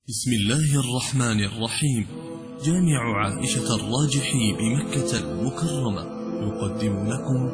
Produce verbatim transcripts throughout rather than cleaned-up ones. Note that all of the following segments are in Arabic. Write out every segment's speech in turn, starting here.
بسم الله الرحمن الرحيم. جامع عائشة الراجحي بمكة المكرمة يقدم لكم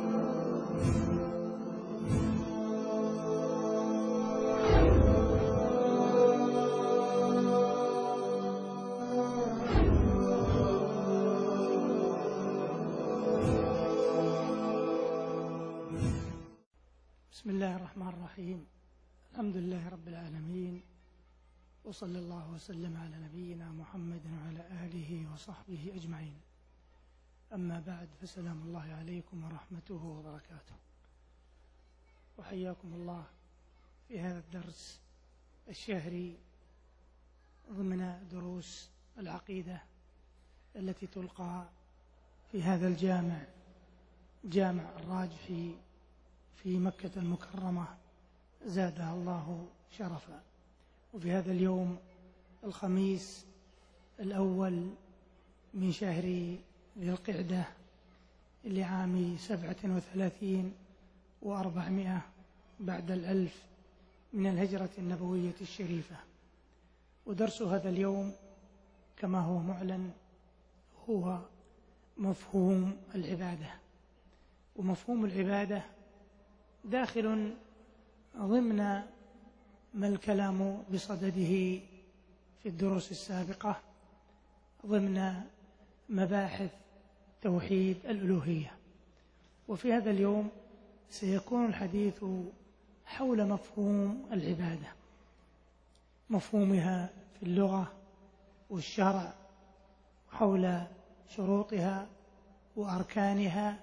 بسم الله الرحمن الرحيم. الحمد لله رب العالمين، وصلى الله وسلم على نبينا محمد وعلى آله وصحبه أجمعين. أما بعد، فسلام الله عليكم ورحمته وبركاته، وحياكم الله في هذا الدرس الشهري ضمن دروس العقيدة التي تلقى في هذا الجامع، جامع الراجحي في مكة المكرمة زادها الله شرفا. وفي هذا اليوم الخميس الأول من شهر ذي القعدة لعام سبعة وثلاثين وأربعمائة بعد الألف من الهجرة النبوية الشريفة. ودرس هذا اليوم كما هو معلن هو مفهوم العبادة. ومفهوم العبادة داخل ضمن ما الكلام بصدده في الدروس السابقة ضمن مباحث توحيد الألوهية. وفي هذا اليوم سيكون الحديث حول مفهوم العبادة، مفهومها في اللغة والشرع، حول شروطها وأركانها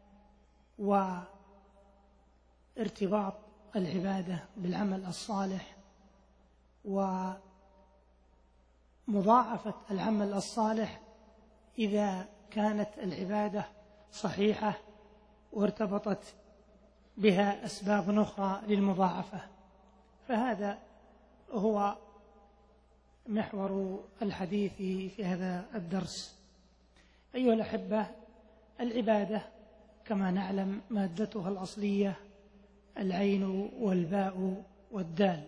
وارتباط العبادة بالعمل الصالح ومضاعفة العمل الصالح إذا كانت العبادة صحيحة وارتبطت بها أسباب أخرى للمضاعفة. فهذا هو محور الحديث في هذا الدرس. أيها الأحبة، العبادة كما نعلم مادتها الأصلية العين والباء والدال.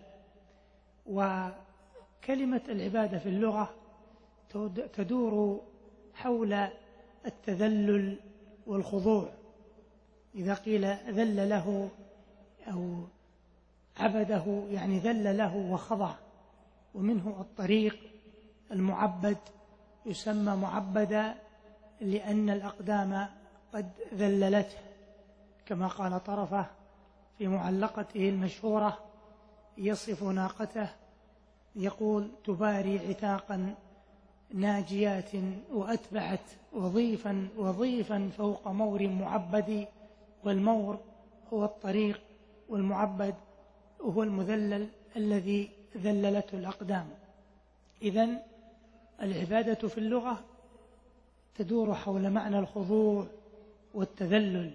وكلمة العبادة في اللغة تدور حول التذلل والخضوع. إذا قيل ذل له أو عبده يعني ذل له وخضع. ومنه الطريق المعبد يسمى معبدا لأن الأقدام قد ذللته، كما قال طرفة في معلقته المشهورة يصف ناقته يقول: تباري عتاقا ناجيات وأتبعت وظيفا وظيفا فوق مور معبد. والمور هو الطريق، والمعبد هو المذلل الذي ذللته الأقدام. إذن العبادة في اللغة تدور حول معنى الخضوع والتذلل،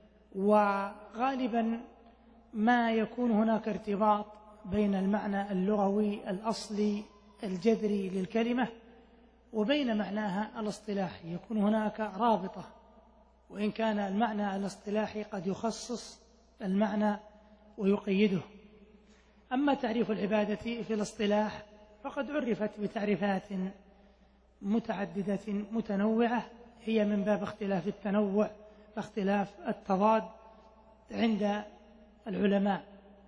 وغالبا ما يكون هناك ارتباط بين المعنى اللغوي الأصلي الجذري للكلمة وبين معناها الاصطلاحي، يكون هناك رابطة، وإن كان المعنى الاصطلاحي قد يخصص المعنى ويقيده. أما تعريف العبادة في الاصطلاح فقد عرفت بتعريفات متعددة متنوعة، هي من باب اختلاف التنوع واختلاف التضاد عند العلماء.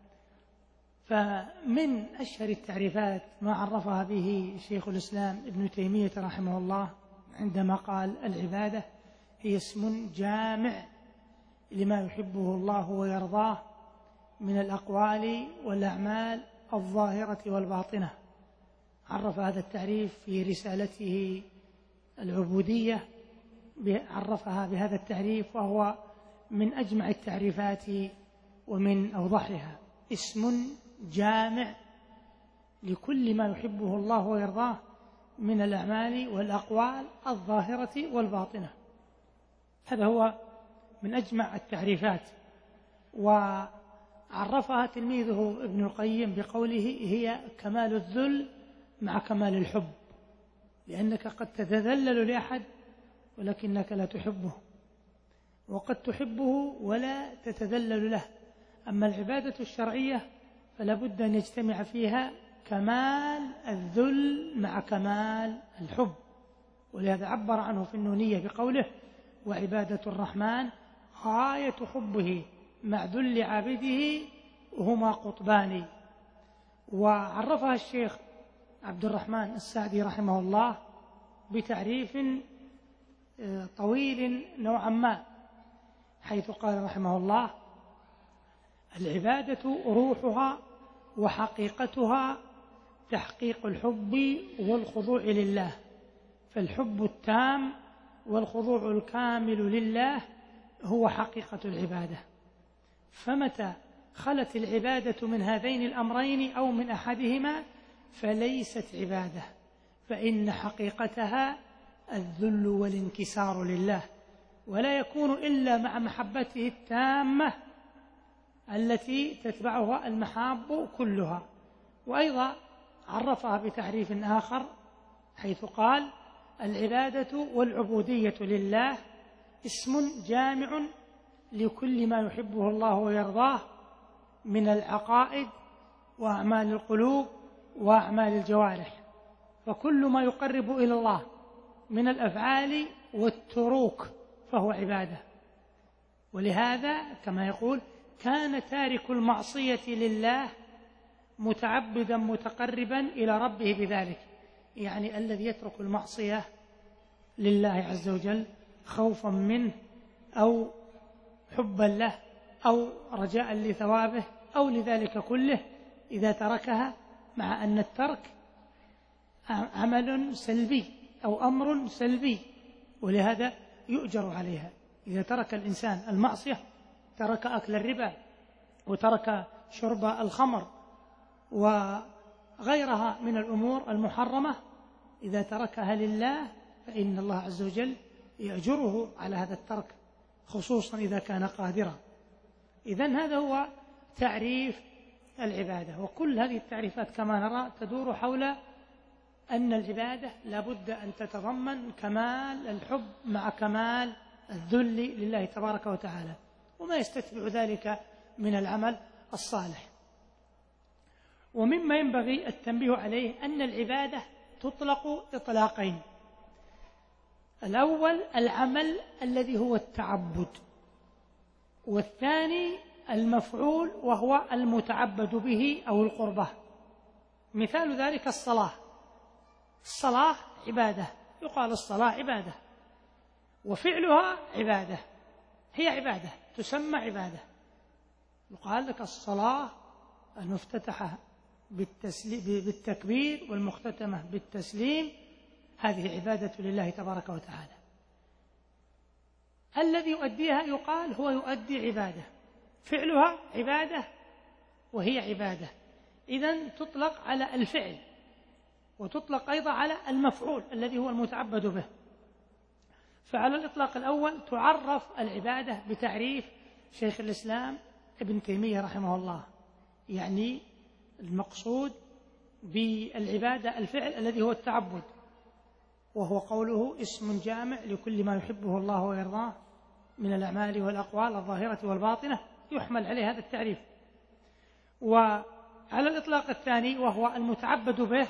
فمن أشهر التعريفات ما عرفها به شيخ الإسلام ابن تيمية رحمه الله عندما قال: العبادة هي اسم جامع لما يحبه الله ويرضاه من الأقوال والأعمال الظاهرة والباطنة. عرف هذا التعريف في رسالته العبودية، عرفها بهذا التعريف، وهو من أجمع التعريفات ومن أوضحها: اسم جامع لكل ما يحبه الله ويرضاه من الأعمال والأقوال الظاهرة والباطنة. هذا هو من أجمع التعريفات. وعرفها تلميذه ابن القيم بقوله: هي كمال الذل مع كمال الحب، لأنك قد تتذلل لأحد ولكنك لا تحبه، وقد تحبه ولا تتذلل له. أما العبادة الشرعية فلا بد أن يجتمع فيها كمال الذل مع كمال الحب، ولهذا عبر عنه في النونية بقوله: وعبادة الرحمن غاية حبه مع ذل عابده هما قطبان. وعرفها الشيخ عبد الرحمن السعدي رحمه الله بتعريف طويل نوعا ما، حيث قال رحمه الله: العبادة روحها وحقيقتها تحقيق الحب والخضوع لله، فالحب التام والخضوع الكامل لله هو حقيقة العبادة. فمتى خلت العبادة من هذين الأمرين أو من أحدهما فليست عبادة، فإن حقيقتها الذل والانكسار لله، ولا يكون إلا مع محبته التامة التي تتبعها المحاب كلها. وأيضا عرفها بتعريف آخر حيث قال: العبادة والعبودية لله اسم جامع لكل ما يحبه الله ويرضاه من العقائد وأعمال القلوب وأعمال الجوارح، فكل ما يقرب إلى الله من الأفعال والتروك فهو عبادة. ولهذا كما يقول: كان تارك المعصية لله متعبدا متقربا إلى ربه بذلك، يعني الذي يترك المعصية لله عز وجل خوفا منه أو حبا له أو رجاء لثوابه أو لذلك كله، إذا تركها مع أن الترك عمل سلبي أو أمر سلبي، ولهذا يؤجر عليها. إذا ترك الإنسان المعصية، ترك أكل الربا وترك شرب الخمر وغيرها من الأمور المحرمة، إذا تركها لله فإن الله عز وجل يأجره على هذا الترك، خصوصا إذا كان قادرا. إذن هذا هو تعريف العبادة، وكل هذه التعريفات كما نرى تدور حول أن العبادة لابد أن تتضمن كمال الحب مع كمال الذل لله تبارك وتعالى، وما يستتبع ذلك من العمل الصالح. ومما ينبغي التنبيه عليه أن العبادة تطلق إطلاقين: الأول العمل الذي هو التعبد، والثاني المفعول وهو المتعبد به أو القربة. مثال ذلك الصلاة، الصلاة عبادة، يقال الصلاة عبادة، وفعلها عبادة، هي عبادة تسمى عبادة. يقال لك الصلاة المفتتحة بالتكبير والمختتمة بالتسليم هذه عبادة لله تبارك وتعالى. الذي يؤديها يقال هو يؤدي عبادة، فعلها عبادة وهي عبادة. إذن تطلق على الفعل وتطلق أيضا على المفعول الذي هو المتعبد به. فعلى الإطلاق الأول تعرف العبادة بتعريف شيخ الإسلام ابن تيمية رحمه الله، يعني المقصود بالعبادة الفعل الذي هو التعبد، وهو قوله اسم جامع لكل ما يحبه الله ويرضاه من الأعمال والأقوال الظاهرة والباطنة، يحمل عليه هذا التعريف. وعلى الإطلاق الثاني وهو المتعبد به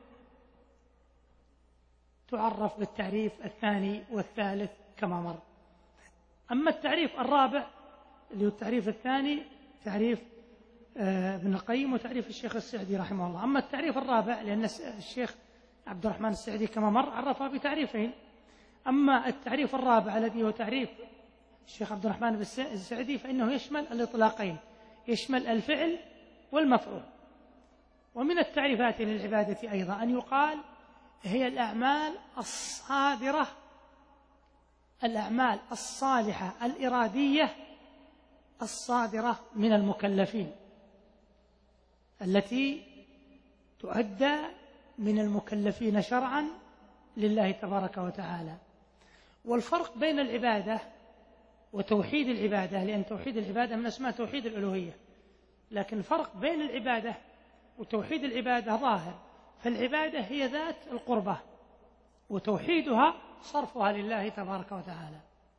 تعرف بالتعريف الثاني والثالث كما مر. أما التعريف الرابع اللي هو التعريف الثاني تعريف ابن القيم وتعريف الشيخ السعدي رحمه الله. أما التعريف الرابع لأن الشيخ عبد الرحمن السعدي كما مر عرفها بتعريفين. أما التعريف الرابع الذي هو تعريف الشيخ عبد الرحمن السعدي فإنه يشمل الإطلاقين، يشمل الفعل والمفعول. ومن التعريفات للعبادة أيضا أن يقال هي الأعمال الصادرة، الأعمال الصالحة الإرادية الصادرة من المكلفين التي تؤدى من المكلفين شرعا لله تبارك وتعالى. والفرق بين العبادة وتوحيد العبادة، لأن توحيد العبادة من اسمها توحيد الألوهية، لكن الفرق بين العبادة وتوحيد العبادة ظاهر. فالعبادة هي ذات القربة، وتوحيدها صرفها لله تبارك وتعالى.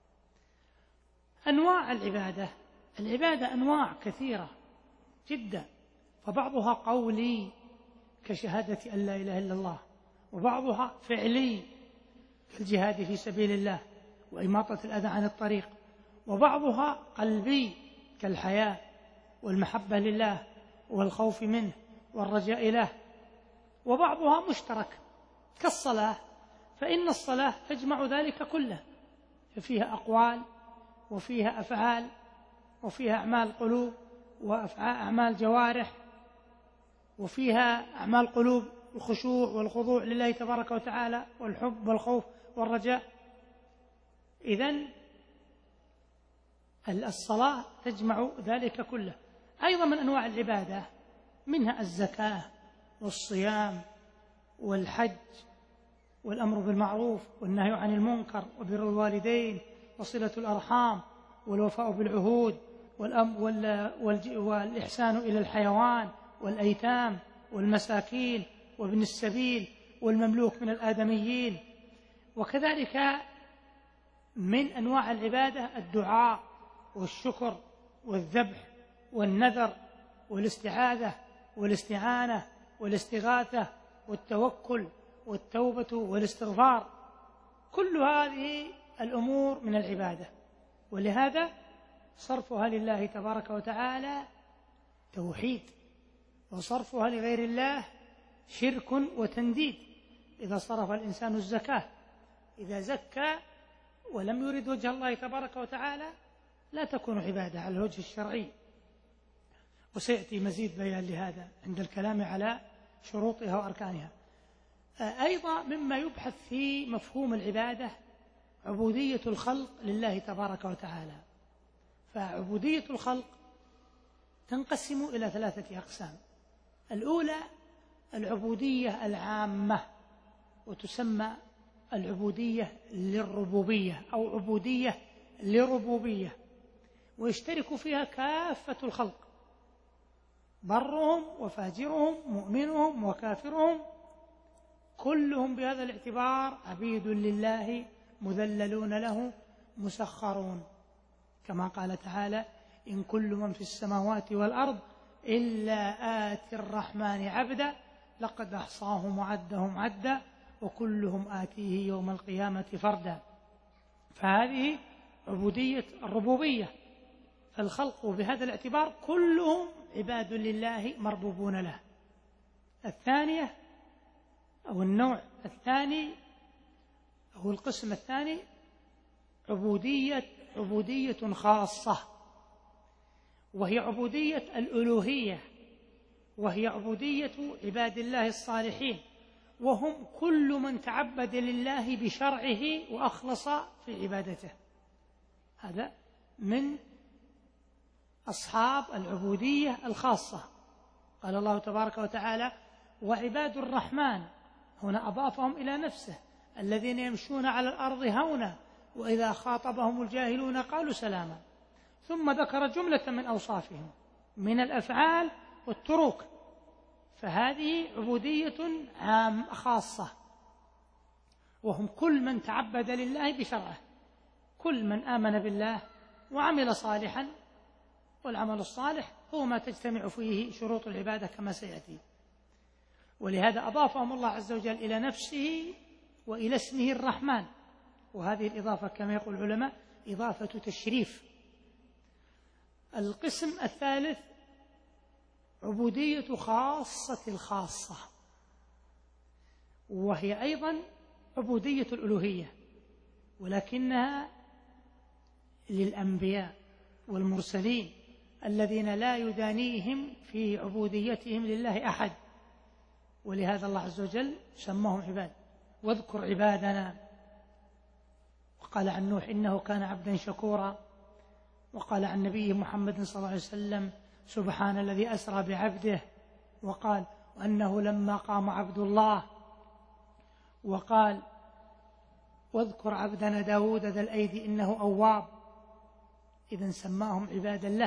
أنواع العبادة، العبادة أنواع كثيرة جدا، فبعضها قولي كشهادة أن لا إله إلا الله، وبعضها فعلي كالجهاد في سبيل الله وإماطة الأذى عن الطريق، وبعضها قلبي كالحياة والمحبة لله والخوف منه والرجاء له، وبعضها مشترك كالصلاة، فإن الصلاة تجمع ذلك كله، ففيها أقوال وفيها أفعال وفيها أعمال قلوب وأعمال جوارح، وفيها أعمال قلوب الخشوع والخضوع لله تبارك وتعالى والحب والخوف والرجاء. إذن الصلاة تجمع ذلك كله. أيضا من أنواع العبادة منها الزكاة والصيام والحج والأمر بالمعروف والنهي عن المنكر وبر الوالدين وصلة الأرحام والوفاء بالعهود والإحسان إلى الحيوان والأيتام والمساكين وابن السبيل والمملوك من الآدميين. وكذلك من أنواع العبادة الدعاء والشكر والذبح والنذر والاستعاذة والاستعانة والاستغاثة والتوكل والتوبة والاستغفار، كل هذه الأمور من العبادة، ولهذا صرفها لله تبارك وتعالى توحيد، وصرفها لغير الله شرك وتنديد. إذا صرف الإنسان الزكاة، إذا زكى ولم يرد وجه الله تبارك وتعالى لا تكون عبادة على الوجه الشرعي، وسيأتي مزيد بيان لهذا عند الكلام على شروطها وأركانها. أيضا مما يبحث في مفهوم العبادة عبودية الخلق لله تبارك وتعالى. فعبودية الخلق تنقسم إلى ثلاثة أقسام. الأولى العبودية العامة، وتسمى العبودية للربوبية أو عبودية لربوبية، ويشترك فيها كافة الخلق، برهم وفاجرهم مؤمنهم وكافرهم، كلهم بهذا الاعتبار عبيد لله مذللون له مسخرون، كما قال تعالى: إن كل من في السماوات والأرض إلا آتي الرحمن عبدا لقد أحصاهم وعدهم عدا وكلهم آتيه يوم القيامة فردا. فهذه عبودية الربوبية، فالخلق بهذا الاعتبار كلهم عباد لله مربوبون له. الثانية أو النوع الثاني أو القسم الثاني عبودية عبودية خاصة، وهي عبودية الألوهية، وهي عبودية عباد الله الصالحين، وهم كل من تعبد لله بشرعه وأخلص في عبادته. هذا من أصحاب العبودية الخاصة. قال الله تبارك وتعالى: وعباد الرحمن، هنا أضافهم إلى نفسه، الذين يمشون على الأرض هونا وإذا خاطبهم الجاهلون قالوا سلاما. ثم ذكر جملة من أوصافهم من الأفعال والتروك، فهذه عبودية عام خاصة، وهم كل من تعبد لله بشرعه، كل من آمن بالله وعمل صالحا، والعمل الصالح هو ما تجتمع فيه شروط العبادة كما سيأتي. ولهذا أضافهم الله عز وجل إلى نفسه وإلى اسمه الرحمن، وهذه الإضافة كما يقول العلماء إضافة تشريف. القسم الثالث عبودية خاصة الخاصة، وهي أيضا عبودية الألوهية، ولكنها للأنبياء والمرسلين الذين لا يدانيهم في عبوديتهم لله أحد، ولهذا الله عز وجل سماهم عباد. واذكر عبادنا، وقال عن نوح إنه كان عبدا شكورا، وقال عن نبيه محمد صلى الله عليه وسلم: سبحان الذي أسرى بعبده، وقال: وأنه لما قام عبد الله، وقال: واذكر عبدنا داود ذا الأيدي إنه أواب. إذن سماهم عبادا له،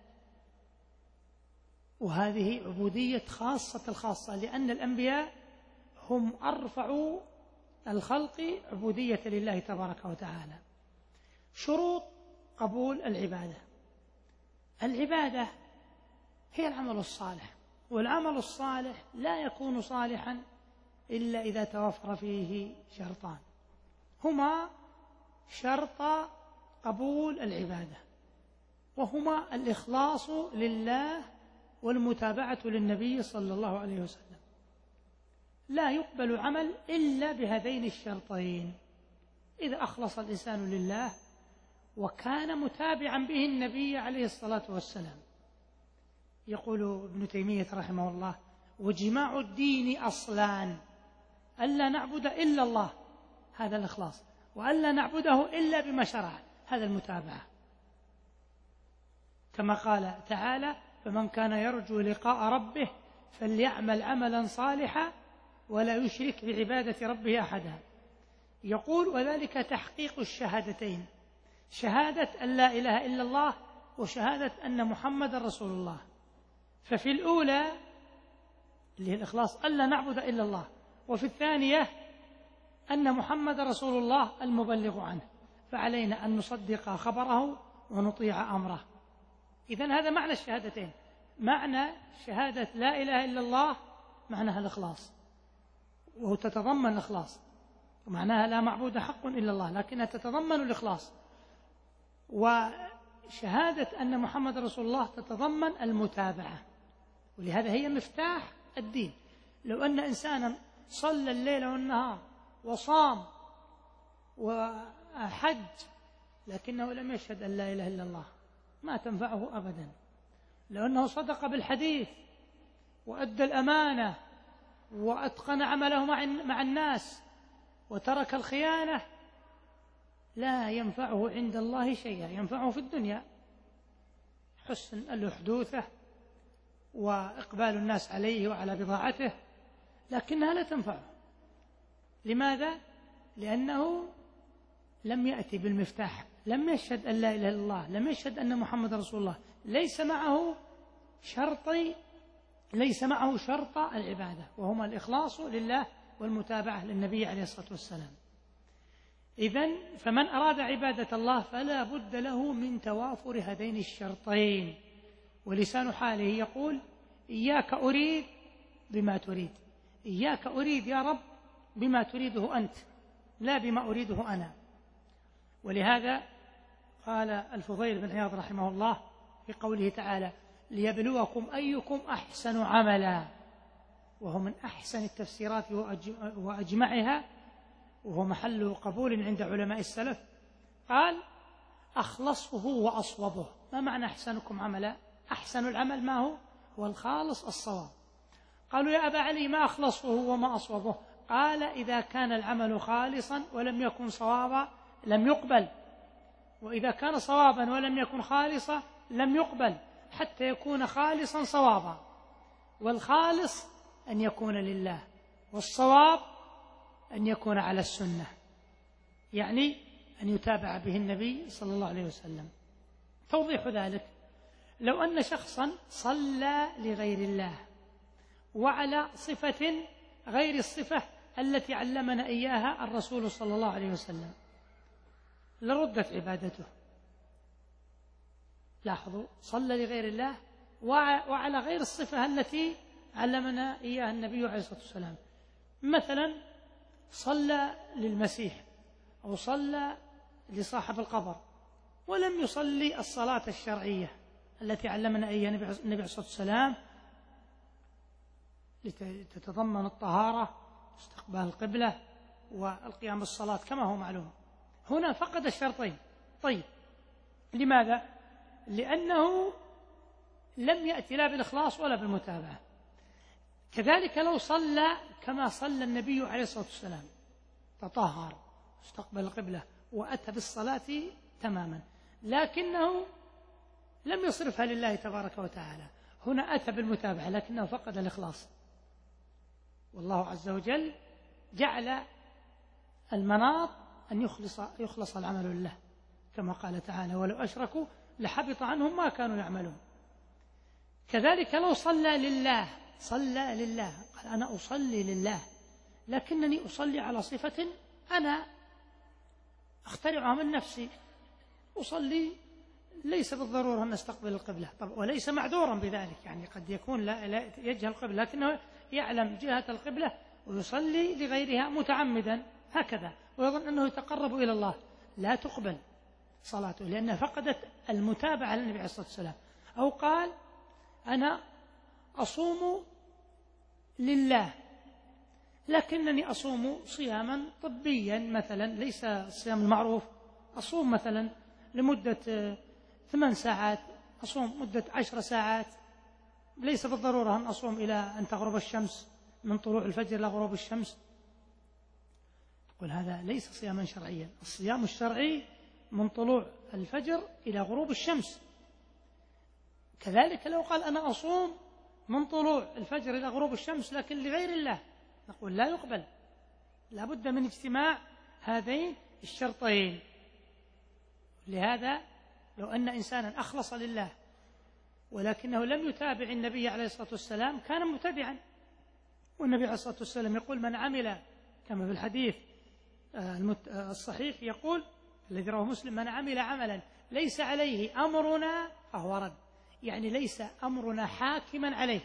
وهذه عبودية خاصة الخاصة، لأن الأنبياء هم أرفع الخلق عبودية لله تبارك وتعالى. شروط قبول العبادة: العبادة هي العمل الصالح، والعمل الصالح لا يكون صالحا إلا إذا توفر فيه شرطان، هما شرط قبول العبادة، وهما الإخلاص لله والمتابعة للنبي صلى الله عليه وسلم. لا يقبل عمل إلا بهذين الشرطين: إذا أخلص الإنسان لله وكان متابعا به النبي عليه الصلاة والسلام. يقول ابن تيمية رحمه الله: وجماع الدين أصلان: ألا نعبد إلا الله، هذا الإخلاص، وألا نعبده إلا بما شرع، هذا المتابعة. كما قال تعالى: فمن كان يرجو لقاء ربه فليعمل عملا صالحا ولا يشرك بعبادة ربه أحدا. يقول: وذلك تحقيق الشهادتين، شهادة أن لا إله إلا الله وشهادة أن محمد رسول الله. ففي الأولى اللي هي الإخلاص ألا نعبد إلا الله، وفي الثانية أن محمد رسول الله المبلغ عنه، فعلينا أن نصدق خبره ونطيع أمره. إذن هذا معنى الشهادتين. معنى شهادة لا إله إلا الله معناها الإخلاص، وتتضمن الإخلاص، ومعناها لا معبود حق إلا الله، لكنها تتضمن الإخلاص. وشهادة أن محمد رسول الله تتضمن المتابعة، ولهذا هي مفتاح الدين. لو أن إنسانا صلى الليل والنهار وصام وحج لكنه لم يشهد أن لا إله إلا الله ما تنفعه أبدا. لو أنه صدق بالحديث وأدى الأمانة وأتقن عمله مع الناس وترك الخيانة لا ينفعه عند الله شيئا. ينفعه في الدنيا حسن الحدوثة وإقبال الناس عليه وعلى بضاعته، لكنها لا تنفعه. لماذا؟ لأنه لم يأتي بالمفتاح، لم يشهد أن لا إله إلا الله، لم يشهد أن محمد رسول الله، ليس معه شرطي ليس معه شرط العبادة، وهما الإخلاص لله والمتابعة للنبي عليه الصلاة والسلام. إذن فمن أراد عبادة الله فلا بد له من توافر هذين الشرطين. ولسان حاله يقول: إياك أريد بما تريد، إياك أريد يا رب بما تريده أنت، لا بما أريده أنا. ولهذا قال الفضيل بن عياض رحمه الله في قوله تعالى: ليبلوكم أيكم أحسن عملا، وهو من أحسن التفسيرات وأجمعها، وهو محل قبول عند علماء السلف. قال: أخلصه وأصوبه. ما معنى أحسنكم عملا؟ أحسن العمل ما هو؟ هو الخالص الصواب. قالوا: يا أبا علي ما أخلصه وما أصوبه؟ قال: إذا كان العمل خالصا ولم يكن صوابا لم يقبل، وإذا كان صوابا ولم يكن خالصا لم يقبل، حتى يكون خالصا صوابا. والخالص أن يكون لله، والصواب أن يكون على السنة، يعني أن يتابع به النبي صلى الله عليه وسلم. توضيح ذلك: لو أن شخصا صلى لغير الله وعلى صفة غير الصفة التي علمنا إياها الرسول صلى الله عليه وسلم لردت عبادته. لاحظوا، صلى لغير الله وعلى غير الصفة التي علمنا إياها النبي عليه الصلاة والسلام. مثلا صلى للمسيح أو صلى لصاحب القبر ولم يصلي الصلاة الشرعية التي علمنا إياها النبي عليه الصلاة والسلام لتتضمن الطهارة واستقبال القبلة والقيام بالصلاة كما هو معلوم. هنا فقد الشرطين. طيب، لماذا؟ لأنه لم يأتي لا بالإخلاص ولا بالمتابعة. كذلك لو صلى كما صلى النبي عليه الصلاة والسلام، تطهر واستقبل القبلة وأتى بالصلاة تماما، لكنه لم يصرفها لله تبارك وتعالى، هنا أتى بالمتابعة لكنه فقد الإخلاص. والله عز وجل جعل المناط أن يخلص, يخلص العمل لله، كما قال تعالى: ولو أشركوا لحبط عنهم ما كانوا يعملون. كذلك لو صلى لله، صلى لله، قال: أنا أصلي لله، لكنني أصلي على صفة أنا أخترعها من نفسي، أصلي ليس بالضرورة أن نستقبل القبلة، طب وليس معذورا بذلك، يعني قد يكون لا, لا يجهل القبلة لكنه يعلم جهة القبلة ويصلي لغيرها متعمدا هكذا ويظن أنه يتقرب إلى الله، لا تقبل صلاته لأنها فقدت المتابعة للنبي عليه الصلاة والسلام. أو قال أنا أصوم لله لكنني أصوم صياما طبيا مثلا، ليس الصيام المعروف، أصوم مثلا لمدة ثمان ساعات، أصوم مدة عشر ساعات، ليس بالضرورة أن أصوم إلى أن تغرب الشمس، من طلوع الفجر إلى غروب الشمس. يقول هذا ليس صياما شرعيا، الصيام الشرعي من طلوع الفجر إلى غروب الشمس. كذلك لو قال أنا أصوم من طلوع الفجر إلى غروب الشمس لكن لغير الله، نقول لا يقبل، لا بد من اجتماع هذين الشرطين. لهذا لو أن إنسانا أخلص لله ولكنه لم يتابع النبي عليه الصلاة والسلام كان مبتدعا، والنبي عليه الصلاة والسلام يقول من عمل كما في الحديث الصحيح يقول الذي رواه مسلم من عمل عملا ليس عليه أمرنا فهو رد، يعني ليس أمرنا حاكما عليه،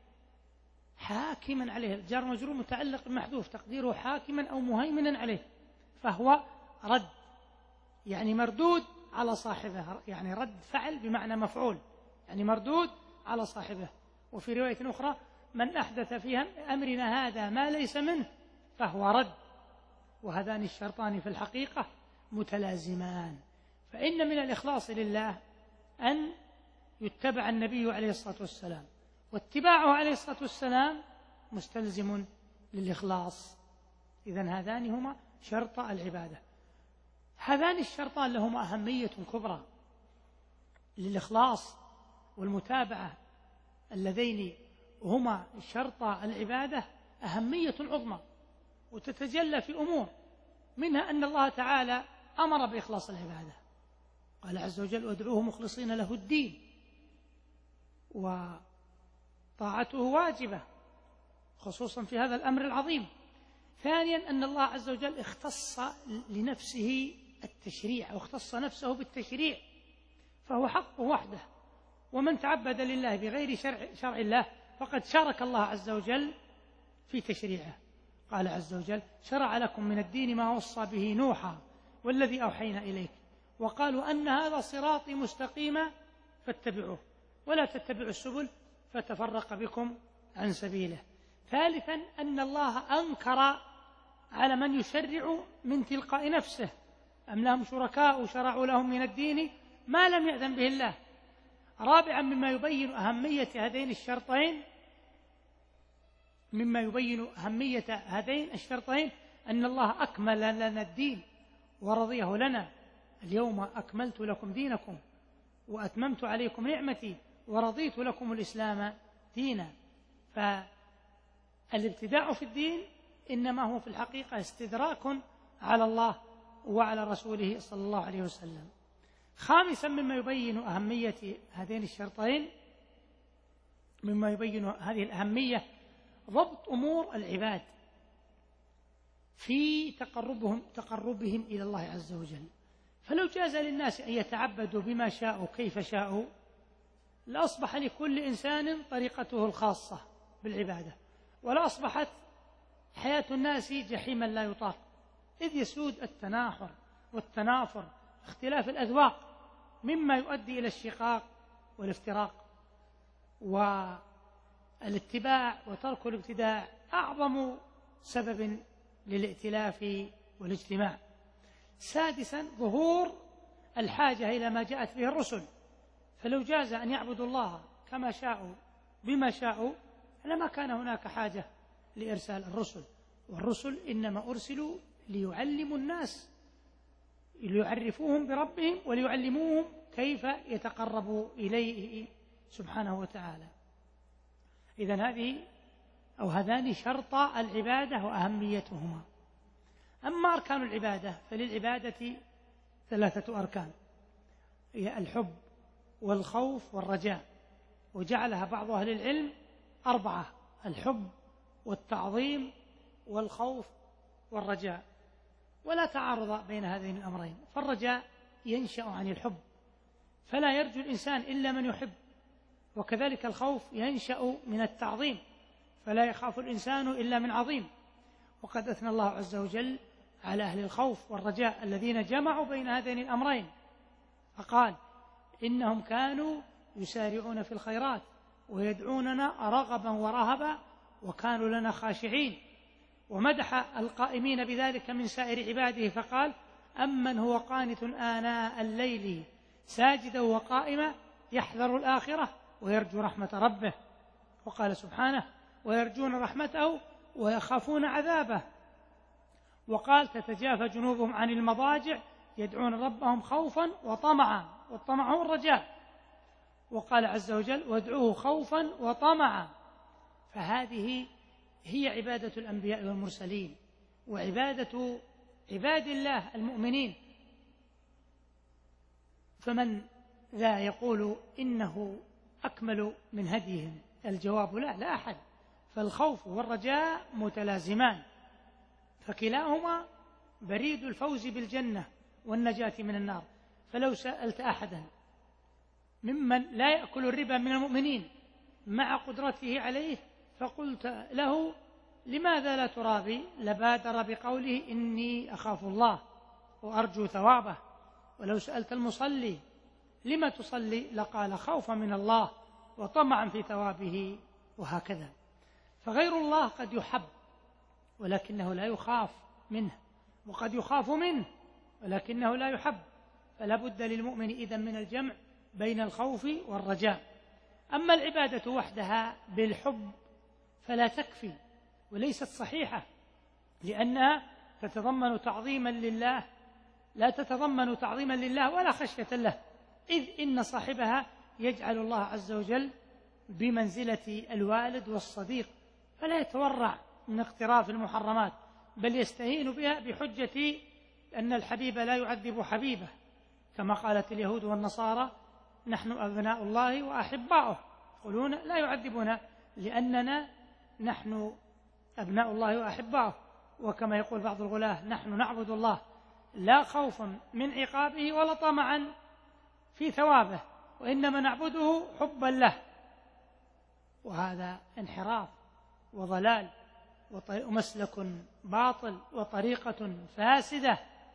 حاكما عليه، الجار مجرور متعلق محذوف تقديره حاكما أو مهيمنا عليه، فهو رد يعني مردود على صاحبه، يعني رد فعل بمعنى مفعول، يعني مردود على صاحبه. وفي رواية أخرى من أحدث في أمرنا هذا ما ليس منه فهو رد. وهذان الشرطان في الحقيقة متلازمان، فإن من الإخلاص لله أن يتبع النبي عليه الصلاة والسلام، واتباعه عليه الصلاة والسلام مستلزم للإخلاص. إذن هذان هما شرط العبادة. هذان الشرطان لهما أهمية كبرى للإخلاص والمتابعة، اللذين هما شرط العبادة أهمية عظمى، وتتجلى في أمور، منها أن الله تعالى أمر بإخلاص العبادة، قال عز وجل وادعوه مخلصين له الدين، وطاعته واجبة خصوصا في هذا الأمر العظيم. ثانيا أن الله عز وجل اختص لنفسه التشريع، واختص نفسه بالتشريع، فهو حقه وحده، ومن تعبد لله بغير شرع, شرع الله فقد شارك الله عز وجل في تشريعه. قال عز وجل شرع لكم من الدين ما وصى به نوحا والذي أوحينا إليك، وقالوا أن هذا صراطي مستقيما فاتبعوه ولا تتبعوا السبل فتفرق بكم عن سبيله. ثالثا أن الله أنكر على من يشرع من تلقاء نفسه، أم لهم شركاء شرعوا لهم من الدين ما لم يأذن به الله. رابعا مما يبين أهمية هذين الشرطين مما يبين أهمية هذين الشرطين أن الله أكمل لنا الدين ورضيه لنا، اليوم أكملت لكم دينكم وأتممت عليكم نعمتي ورضيت لكم الإسلام دينا. فالابتداع في الدين إنما هو في الحقيقة استدراك على الله وعلى رسوله صلى الله عليه وسلم. خامسا مما يبين أهمية هذين الشرطين مما يبين هذه الأهمية ضبط أمور العباد في تقربهم تقربهم إلى الله عز وجل. فلو جاز للناس أن يتعبدوا بما شاءوا كيف شاءوا لأصبح لكل إنسان طريقته الخاصة بالعبادة، ولا أصبحت حياة الناس جحيما لا يطاق، إذ يسود التناحر والتنافر اختلاف الأذواق مما يؤدي إلى الشقاق والافتراق. والاتباع وترك الابتداع أعظم سبب للائتلاف والاجتماع. سادسا ظهور الحاجة إلى ما جاءت به الرسل، فلو جاز أن يعبدوا الله كما شاءوا بما شاءوا لما كان هناك حاجة لإرسال الرسل، والرسل إنما أرسلوا ليعلموا الناس، ليعرفوهم بربهم وليعلموهم كيف يتقربوا إليه سبحانه وتعالى. إذن هذه أو هذان شرطا العبادة وأهميتهما. أما أركان العبادة فللعبادة ثلاثة أركان، هي الحب والخوف والرجاء، وجعلها بعض أهل العلم أربعة: الحب والتعظيم والخوف والرجاء، ولا تعارض بين هذين الأمرين، فالرجاء ينشأ عن الحب، فلا يرجو الإنسان إلا من يحب. وكذلك الخوف ينشأ من التعظيم، فلا يخاف الإنسان إلا من عظيم. وقد أثنى الله عز وجل على أهل الخوف والرجاء الذين جمعوا بين هذين الأمرين، فقال إنهم كانوا يسارعون في الخيرات ويدعوننا رغبا ورهبا وكانوا لنا خاشعين. ومدح القائمين بذلك من سائر عباده فقال أمن هو قانت آناء الليل ساجدا وقائما يحذر الآخرة ويرجو رحمة ربه. وقال سبحانه ويرجون رحمته ويخافون عذابه. وقال تتجافى جنوبهم عن المضاجع يدعون ربهم خوفا وطمعا، والطمع هو الرجاء. وقال عز وجل وادعوه خوفا وطمعا. فهذه هي عبادة الأنبياء والمرسلين وعبادة عباد الله المؤمنين. فمن ذا يقول إنه أكمل من هديهم؟ الجواب لا، لا أحد. فالخوف والرجاء متلازمان، فكلاهما بريد الفوز بالجنة والنجاة من النار. فلو سألت أحدا ممن لا يأكل الربا من المؤمنين مع قدرته عليه فقلت له لماذا لا ترابي، لبادر بقوله إني أخاف الله وأرجو ثوابه. ولو سألت المصلي لما تصلي لقال خوفا من الله وطمعا في ثوابه، وهكذا. فغير الله قد يحب ولكنه لا يخاف منه، وقد يخاف منه ولكنه لا يحب. فلا بد للمؤمن إذن من الجمع بين الخوف والرجاء. أما العبادة وحدها بالحب فلا تكفي وليست صحيحة، لأنها تتضمن تعظيما لله، لا تتضمن تعظيما لله ولا خشية له، إذ إن صاحبها يجعل الله عز وجل بمنزلة الوالد والصديق، فلا يتورع من اقتراف المحرمات، بل يستهين بها بحجة أن الحبيب لا يعذب حبيبه، كما قالت اليهود والنصارى نحن أبناء الله وأحباؤه، يقولون لا يعذبنا لأننا نحن أبناء الله وأحباؤه. وكما يقول بعض الغلاة نحن نعبد الله لا خوفا من عقابه ولا طمعا في ثوابه، وإنما نعبده حبا له. وهذا انحراف وضلال ومسلك باطل وطريقة فاسدة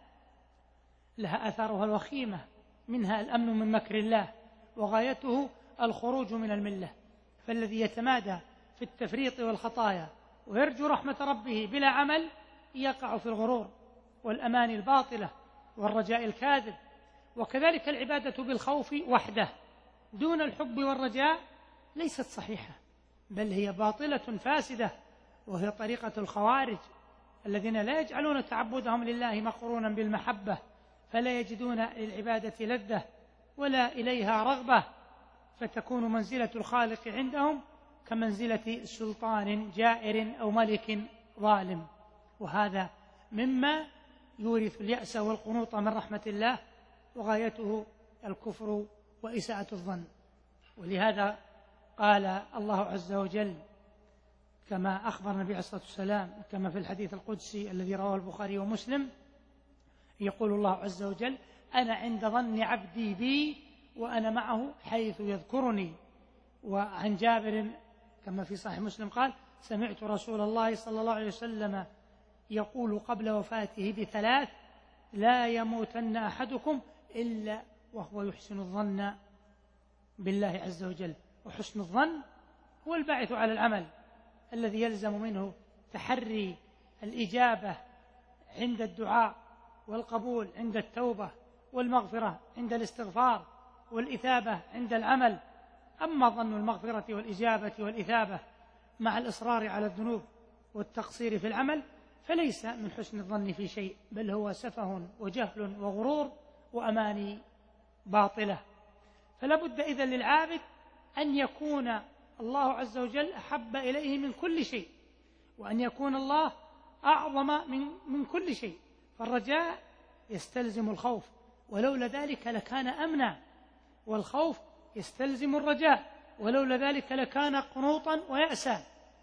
لها أثارها الوخيمة، منها الأمن من مكر الله، وغايته الخروج من الملة. فالذي يتمادى في التفريط والخطايا ويرجو رحمة ربه بلا عمل يقع في الغرور والأماني الباطلة والرجاء الكاذب. وكذلك العبادة بالخوف وحده دون الحب والرجاء ليست صحيحة، بل هي باطلة فاسدة، وهي طريقة الخوارج الذين لا يجعلون تعبدهم لله مقرونا بالمحبة، فلا يجدون للعبادة لذة ولا إليها رغبة، فتكون منزلة الخالق عندهم كمنزلة سلطان جائر أو ملك ظالم. وهذا مما يورث اليأس والقنوط من رحمة الله، وغايته الكفر وإساءة الظن. ولهذا قال الله عز وجل كما أخبر النبي عليه الصلاة والسلام كما في الحديث القدسي الذي رواه البخاري ومسلم، يقول الله عز وجل أنا عند ظن عبدي بي وأنا معه حيث يذكرني. وعن جابر كما في صحيح مسلم قال سمعت رسول الله صلى الله عليه وسلم يقول قبل وفاته بثلاث لا يموتن أحدكم إلا وهو يحسن الظن بالله عز وجل. وحسن الظن هو الباعث على العمل الذي يلزم منه تحري الإجابة عند الدعاء، والقبول عند التوبة، والمغفرة عند الاستغفار، والإثابة عند العمل. أما ظن المغفرة والإجابة والإثابة مع الإصرار على الذنوب والتقصير في العمل فليس من حسن الظن في شيء، بل هو سفه وجهل وغرور وأماني باطلة. فلا بد إذن للعابد أن يكون الله عز وجل أحب إليه من كل شيء، وأن يكون الله أعظم من, من كل شيء. فالرجاء يستلزم الخوف، ولولا ذلك لكان أمنا، والخوف يستلزم الرجاء، ولولا ذلك لكان قنوطا ويأسا.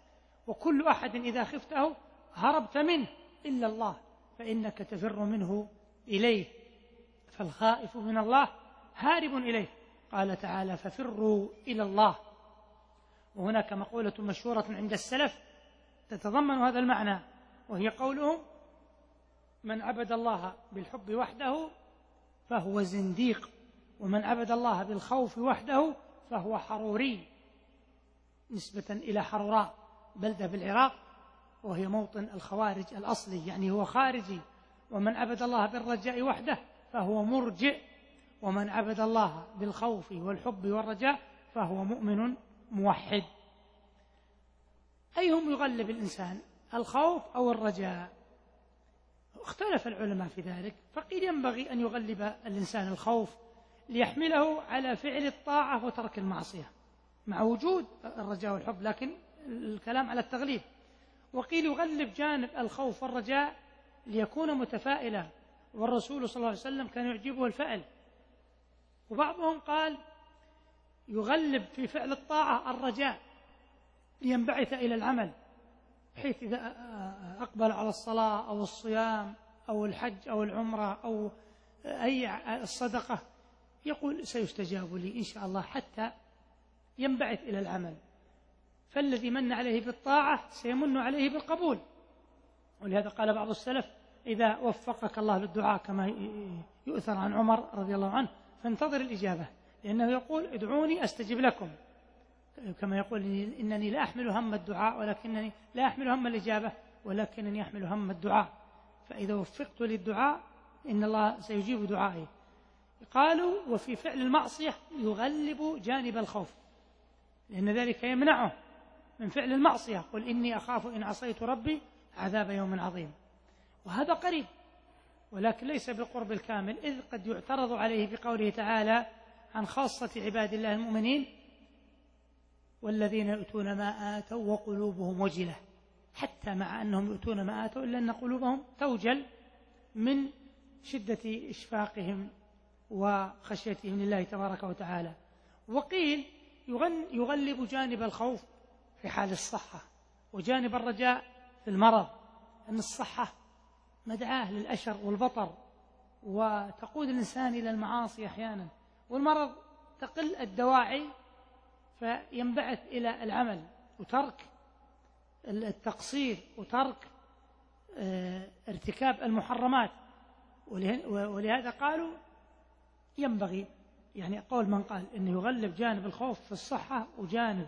وكل أحد إذا خفته هربت منه إلا الله، فإنك تفر منه إليه. فالخائف من الله هارب إليه، قال تعالى ففروا إلى الله. وهناك مقولة مشهورة عند السلف تتضمن هذا المعنى، وهي قولهم من عبد الله بالحب وحده فهو زنديق، ومن عبد الله بالخوف وحده فهو حروري، نسبة إلى حروراء بلدة بالعراق، وهي موطن الخوارج الأصلي، يعني هو خارجي. ومن عبد الله بالرجاء وحده فهو مرجئ، ومن عبد الله بالخوف والحب والرجاء فهو مؤمن موحد. أيهم يغلب الإنسان، الخوف أو الرجاء؟ اختلف العلماء في ذلك، فقيل ينبغي أن يغلب الإنسان الخوف ليحمله على فعل الطاعة وترك المعصية مع وجود الرجاء والحب، لكن الكلام على التغليب. وقيل يغلب جانب الخوف والرجاء ليكون متفائلا، والرسول صلى الله عليه وسلم كان يعجبه الفعل. وبعضهم قال يغلب في فعل الطاعة الرجاء لينبعث إلى العمل، بحيث إذا أقبل على الصلاة أو الصيام أو الحج أو العمرة أو أي الصدقة يقول سيستجاب لي إن شاء الله، حتى ينبعث إلى العمل. فالذي من عليه بالطاعة سيمن عليه بالقبول. ولهذا قال بعض السلف إذا وفقك الله للدعاء كما يؤثر عن عمر رضي الله عنه فانتظر الإجابة، لأنه يقول ادعوني أستجب لكم، كما يقول إنني لا أحمل هم الدعاء ولكنني لا أحمل هم الإجابة ولكنني أحمل هم الدعاء، فإذا وفقت للدعاء إن الله سيجيب دعائي. قالوا وفي فعل المعصية يغلب جانب الخوف، لأن ذلك يمنعه من فعل المعصية، قل إني أخاف إن عصيت ربي عذاب يوم عظيم. وهذا قريب ولكن ليس بالقرب الكامل، إذ قد يعترض عليه بقوله تعالى عن خاصة عباد الله المؤمنين والذين يؤتون ما آتوا وقلوبهم وجلة، حتى مع أنهم يؤتون ما آتوا إلا أن قلوبهم توجل من شدة إشفاقهم وخشيتهم لله تبارك وتعالى. وقيل يغلب جانب الخوف في حال الصحة وجانب الرجاء في المرض، أن الصحة مدعاة للأشر والبطر وتقود الإنسان إلى المعاصي أحيانا، والمرض تقل الدواعي فينبعث إلى العمل وترك التقصير وترك ارتكاب المحرمات. ولهذا قالوا ينبغي، يعني قول من قال إنه يغلب جانب الخوف في الصحة وجانب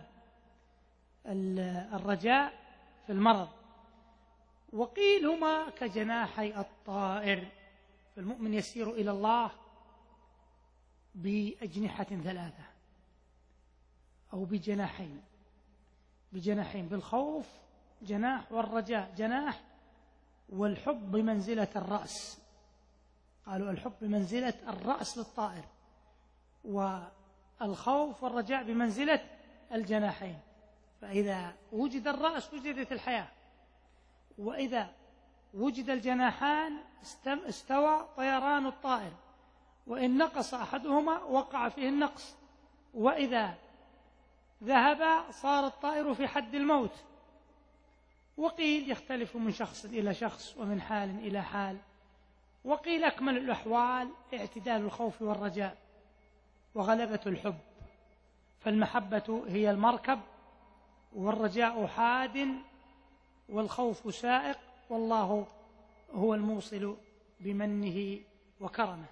الرجاء في المرض. وقيل هما كجناحي الطائر، فالمؤمن يسير إلى الله بأجنحة ثلاثة أو بجناحين، بجناحين بالخوف جناح والرجاء جناح، والحب بمنزلة الرأس. قالوا الحب بمنزلة الرأس للطائر، والخوف والرجاء بمنزلة الجناحين. فإذا وجد الرأس وجدت الحياة، وإذا وجد الجناحان استوى طيران الطائر، وإن نقص أحدهما وقع فيه النقص، وإذا ذهب صار الطائر في حد الموت. وقيل يختلف من شخص إلى شخص ومن حال إلى حال. وقيل أكمل الأحوال اعتدال الخوف والرجاء وغلبة الحب، فالمحبة هي المركب، والرجاء حاد، والخوف سائق، والله هو الموصل بمنه وكرمه.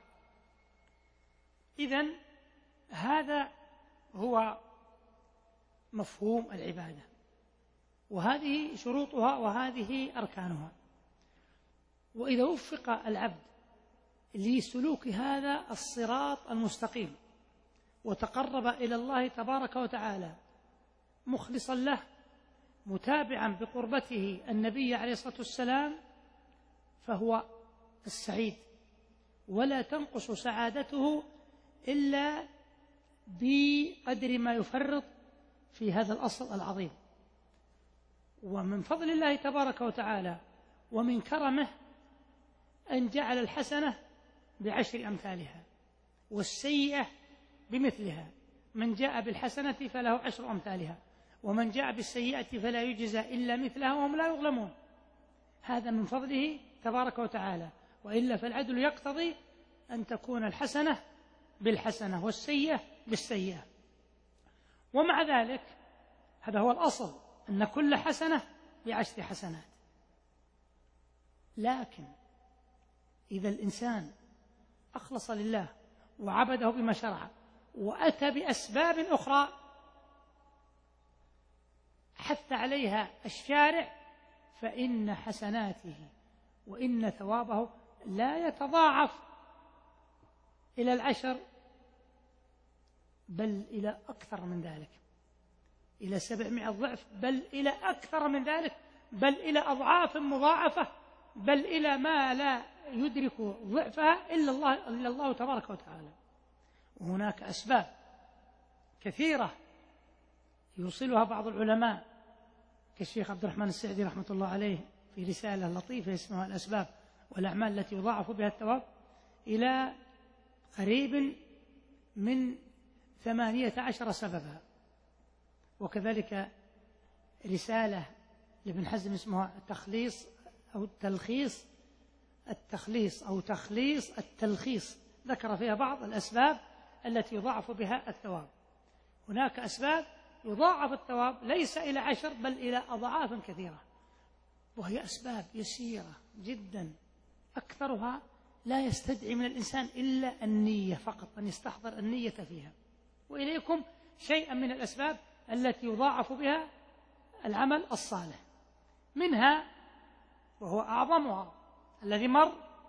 إذن هذا هو مفهوم العبادة، وهذه شروطها وهذه أركانها. وإذا وفق العبد لسلوك هذا الصراط المستقيم وتقرب إلى الله تبارك وتعالى مخلصا له متابعا بقربته النبي عليه الصلاة والسلام، فهو السعيد، ولا تنقص سعادته إلا بقدر ما يفرط في هذا الأصل العظيم. ومن فضل الله تبارك وتعالى ومن كرمه أن جعل الحسنة بعشر أمثالها والسيئة بمثلها، من جاء بالحسنة فله عشر أمثالها، ومن جاء بالسيئة فلا يجزى إلا مثلها وهم لا يظلمون. هذا من فضله تبارك وتعالى، وإلا فالعدل يقتضي أن تكون الحسنة بالحسنة والسيئة بالسيئة. ومع ذلك هذا هو الأصل، أن كل حسنة بعشر حسنات. لكن إذا الإنسان أخلص لله وعبده بما شرع وأتى بأسباب أخرى حث عليها الشارع، فإن حسناته وإن ثوابه لا يتضاعف إلى العشر، بل إلى أكثر من ذلك، إلى سبعمائة ضعف، بل إلى أكثر من ذلك، بل إلى أضعاف مضاعفة، بل إلى ما لا يدرك ضعفها إلا الله, إلا الله تبارك وتعالى. وهناك أسباب كثيرة يوصلها بعض العلماء كالشيخ عبد الرحمن السعدي رحمة الله عليه في رسالة لطيفة اسمها الأسباب والأعمال التي يضاعف بها الثواب إلى قريب من ثمانية عشر سببا. وكذلك رسالة لابن حزم اسمها التخليص أو التلخيص التخليص أو تخليص التلخيص، ذكر فيها بعض الأسباب التي يضاعف بها الثواب. هناك أسباب يضاعف الثواب ليس إلى عشر بل إلى أضعاف كثيرة، وهي أسباب يسيرة جدا، أكثرها لا يستدعي من الإنسان إلا النية فقط، أن يستحضر النية فيها. وإليكم شيئا من الأسباب التي يضاعف بها العمل الصالح، منها وهو أعظمها الذي مر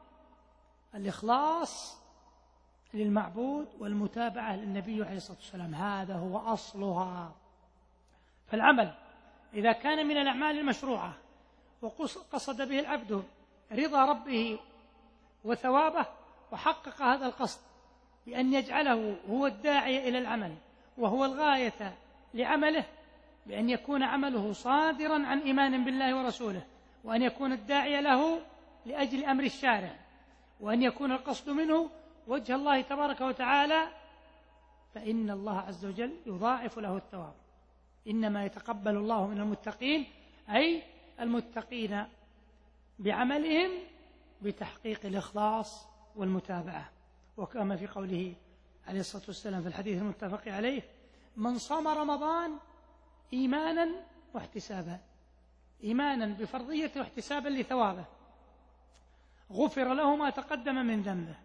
الإخلاص للمعبود والمتابعة للنبي عليه الصلاة والسلام، هذا هو أصلها. فالعمل إذا كان من الأعمال المشروعة وقصد به العبد رضا ربه وثوابه، وحقق هذا القصد بأن يجعله هو الداعي إلى العمل وهو الغاية لعمله، بأن يكون عمله صادرا عن إيمان بالله ورسوله، وأن يكون الداعي له لأجل أمر الشارع، وأن يكون القصد منه وجه الله تبارك وتعالى، فإن الله عز وجل يضاعف له الثواب. إنما يتقبل الله من المتقين، أي المتقين بعملهم بتحقيق الإخلاص والمتابعة. وكما في قوله عليه الصلاة والسلام في الحديث المتفق عليه: من صام رمضان إيمانا واحتسابا، إيمانا بفرضية واحتسابا لثوابه، غفر له ما تقدم من ذنبه.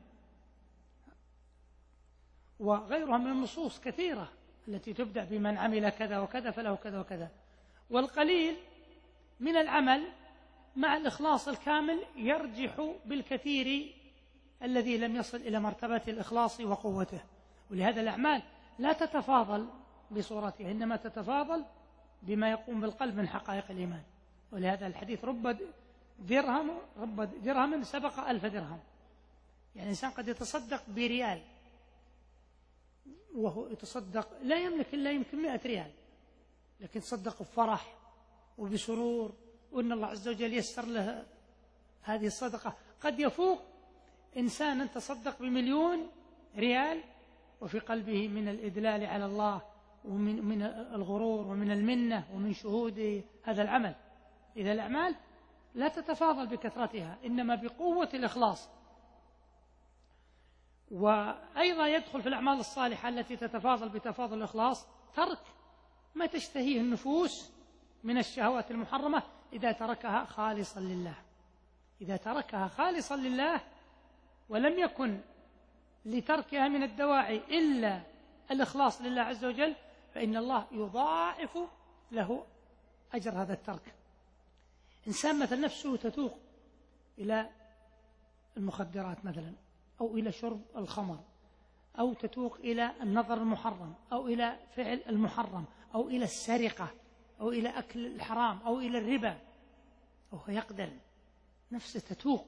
وغيرها من النصوص كثيرة التي تبدأ بمن عمل كذا وكذا فله كذا وكذا. والقليل من العمل مع الإخلاص الكامل يرجح بالكثير الذي لم يصل إلى مرتبة الإخلاص وقوته. ولهذا الأعمال لا تتفاضل بصورتها، إنما تتفاضل بما يقوم بالقلب من حقائق الإيمان. ولهذا الحديث رب درهم رب درهم سبق ألف درهم، يعني الإنسان قد يتصدق بريال وهو يتصدق لا يملك إلا يمكن مئة ريال، لكن تصدق بفرح وبسرور، وإن الله عز وجل يسر له هذه الصدقة. قد يفوق إنسان تصدق بمليون ريال وفي قلبه من الإدلال على الله ومن من الغرور ومن المنة ومن شهود هذا العمل. إذا الأعمال لا تتفاضل بكثرتها، إنما بقوة الإخلاص. وأيضا يدخل في الأعمال الصالحة التي تتفاضل بتفاضل الإخلاص ترك ما تشتهيه النفوس من الشهوات المحرمة إذا تركها خالصا لله. إذا تركها خالصا لله ولم يكن لتركها من الدواعي إلا الإخلاص لله عز وجل، فإن الله يضاعف له أجر هذا الترك. إنسان مثل نفسه تتوق إلى المخدرات مثلا، أو إلى شرب الخمر، أو تتوق إلى النظر المحرم، أو إلى فعل المحرم، أو إلى السرقة، أو إلى أكل الحرام، أو إلى الربا، وهو يقدر نفسه تتوق،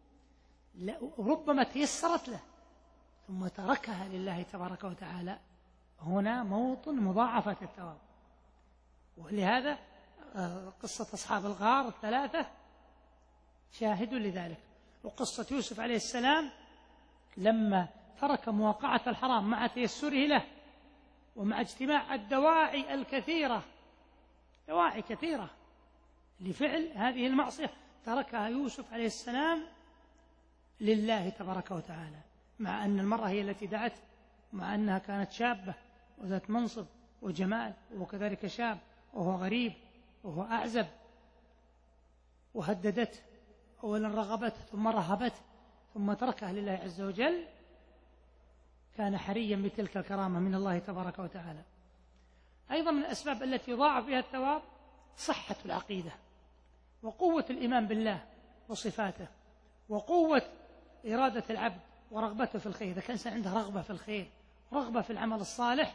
ربما تيسرت له ثم تركها لله تبارك وتعالى، هنا موطن مضاعفة الثواب. ولهذا قصة أصحاب الغار الثلاثة شاهد لذلك. وقصة يوسف عليه السلام لما ترك مواقعة الحرام مع تيسره له ومع اجتماع الدواعي الكثيرة، دواعي كثيرة لفعل هذه المعصية، تركها يوسف عليه السلام لله تبارك وتعالى، مع أن المرأة هي التي دعت مع أنها كانت شابة وذات منصب وجمال، وكذلك شاب وهو غريب وهو أعزب، وهددته، أولا رغبته ثم رهبته ثم تركه لله عز وجل، كان حريا بتلك الكرامة من الله تبارك وتعالى. أيضا من الأسباب التي يضاعف بها الثواب صحة العقيدة وقوة الإيمان بالله وصفاته وقوة إرادة العبد ورغبته في الخير. إذا كان عنده رغبة في الخير، رغبة في العمل الصالح،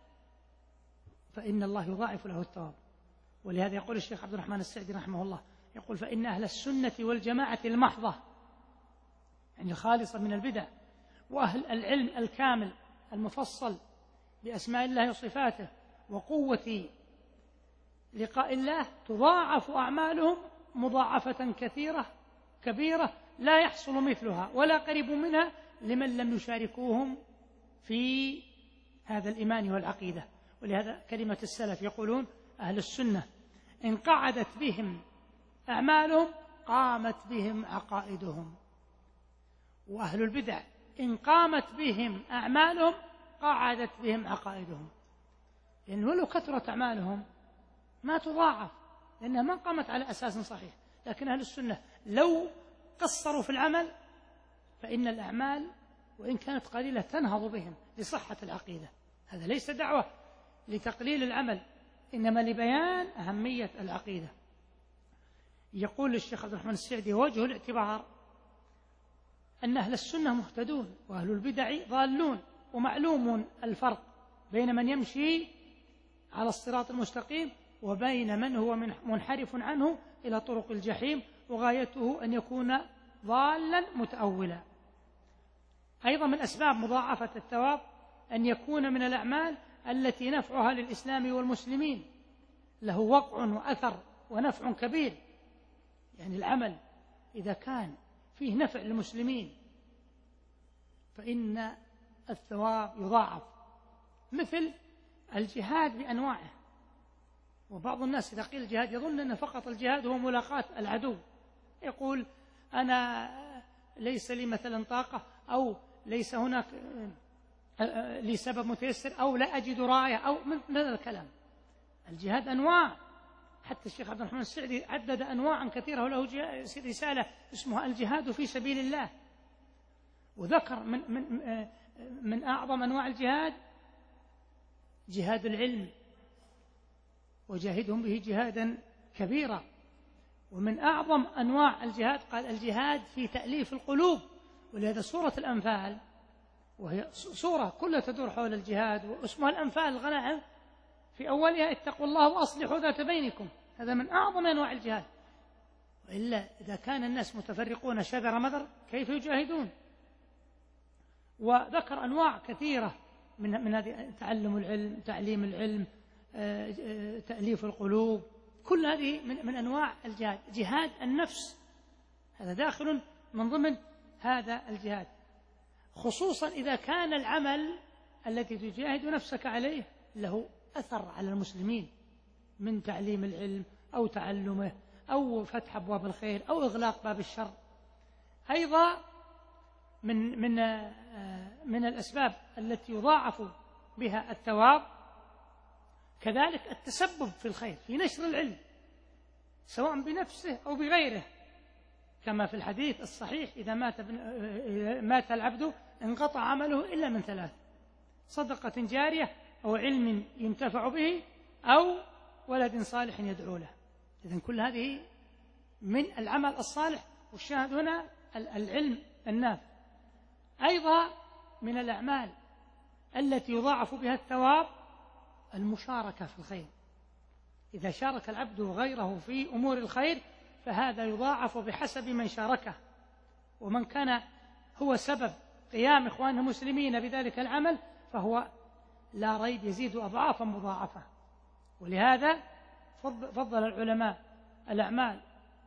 فإن الله يضاعف له الثواب. ولهذا يقول الشيخ عبد الرحمن السعدي رحمه الله، يقول: فإن أهل السنة والجماعة المحضة، يعني الخالصة من البدع، وأهل العلم الكامل المفصل بأسماء الله وصفاته وقوة لقاء الله، تضاعف أعمالهم مضاعفة كثيرة كبيرة لا يحصل مثلها ولا قريب منها لمن لم يشاركوهم في هذا الإيمان والعقيدة. ولهذا كلمة السلف يقولون: أهل السنة إن قعدت بهم أعمالهم قامت بهم عقائدهم، وأهل البدع إن قامت بهم أعمالهم قعدت بهم عقائدهم. لأن ولو كثرت أعمالهم ما تضاعف، لأنها ما قامت على أساس صحيح. لكن أهل السنة لو قصروا في العمل فإن الأعمال وإن كانت قليلة تنهض بهم لصحة العقيدة. هذا ليس دعوة لتقليل العمل، إنما لبيان أهمية العقيدة. يقول الشيخ عبد الرحمن السعدي: وجه الاعتبار أن أهل السنة مهتدون وأهل البدع ضالون، ومعلوم الفرق بين من يمشي على الصراط المستقيم وبين من هو منحرف عنه إلى طرق الجحيم، وغايته أن يكون ضالا متأولا. أيضا من أسباب مضاعفة الثواب أن يكون من الأعمال التي نفعها للإسلام والمسلمين، له وقع وأثر ونفع كبير. يعني العمل إذا كان فيه نفع للمسلمين فإن الثواب يضاعف، مثل الجهاد بأنواعه. وبعض الناس إذا قيل الجهاد يظن أن فقط الجهاد هو ملاقاة العدو، يقول: أنا ليس لي مثلا طاقة، أو ليس هناك لي سبب متيسر، أو لا أجد راية، أو من هذا الكلام. الجهاد أنواع، حتى الشيخ عبد الرحمن السعدي عدد أنواعا كثيرة، وله رسالة اسمها الجهاد في سبيل الله، وذكر من من من أعظم أنواع الجهاد جهاد العلم، وجاهدهم به جهادا كبيرا. ومن أعظم أنواع الجهاد قال الجهاد في تأليف القلوب. ولهذا سورة الأنفال، وهي سورة كلها تدور حول الجهاد، واسمها الأنفال الغنائم، في أولها: اتقوا الله وأصلحوا ذات بينكم. هذا من أعظم أنواع الجهاد. وإلا إذا كان الناس متفرقون شذر مذر كيف يجاهدون؟ وذكر أنواع كثيرة من من هذه: تعلم العلم، تعليم العلم، تأليف القلوب، كل هذه من من أنواع الجهاد. جهاد النفس هذا داخل من ضمن هذا الجهاد، خصوصا إذا كان العمل الذي تجاهد نفسك عليه له أثر على المسلمين، من تعليم العلم أو تعلمه أو فتح أبواب الخير أو إغلاق باب الشر. أيضا من من من الأسباب التي يضاعف بها الثواب كذلك التسبب في الخير، في نشر العلم، سواء بنفسه أو بغيره، كما في الحديث الصحيح: إذا مات مات العبد انقطع عمله إلا من ثلاث: صدقة جارية، أو علم ينتفع به، أو ولد صالح يدعو له. إذن كل هذه من العمل الصالح، والشاهد هنا العلم النافع. أيضا من الأعمال التي يضاعف بها الثواب المشاركة في الخير. إذا شارك العبد غيره في أمور الخير فهذا يضاعف بحسب من شاركه، ومن كان هو سبب قيام إخوانه المسلمين بذلك العمل فهو لا ريب يزيد أضعافا مضاعفة. ولهذا فضل العلماء الأعمال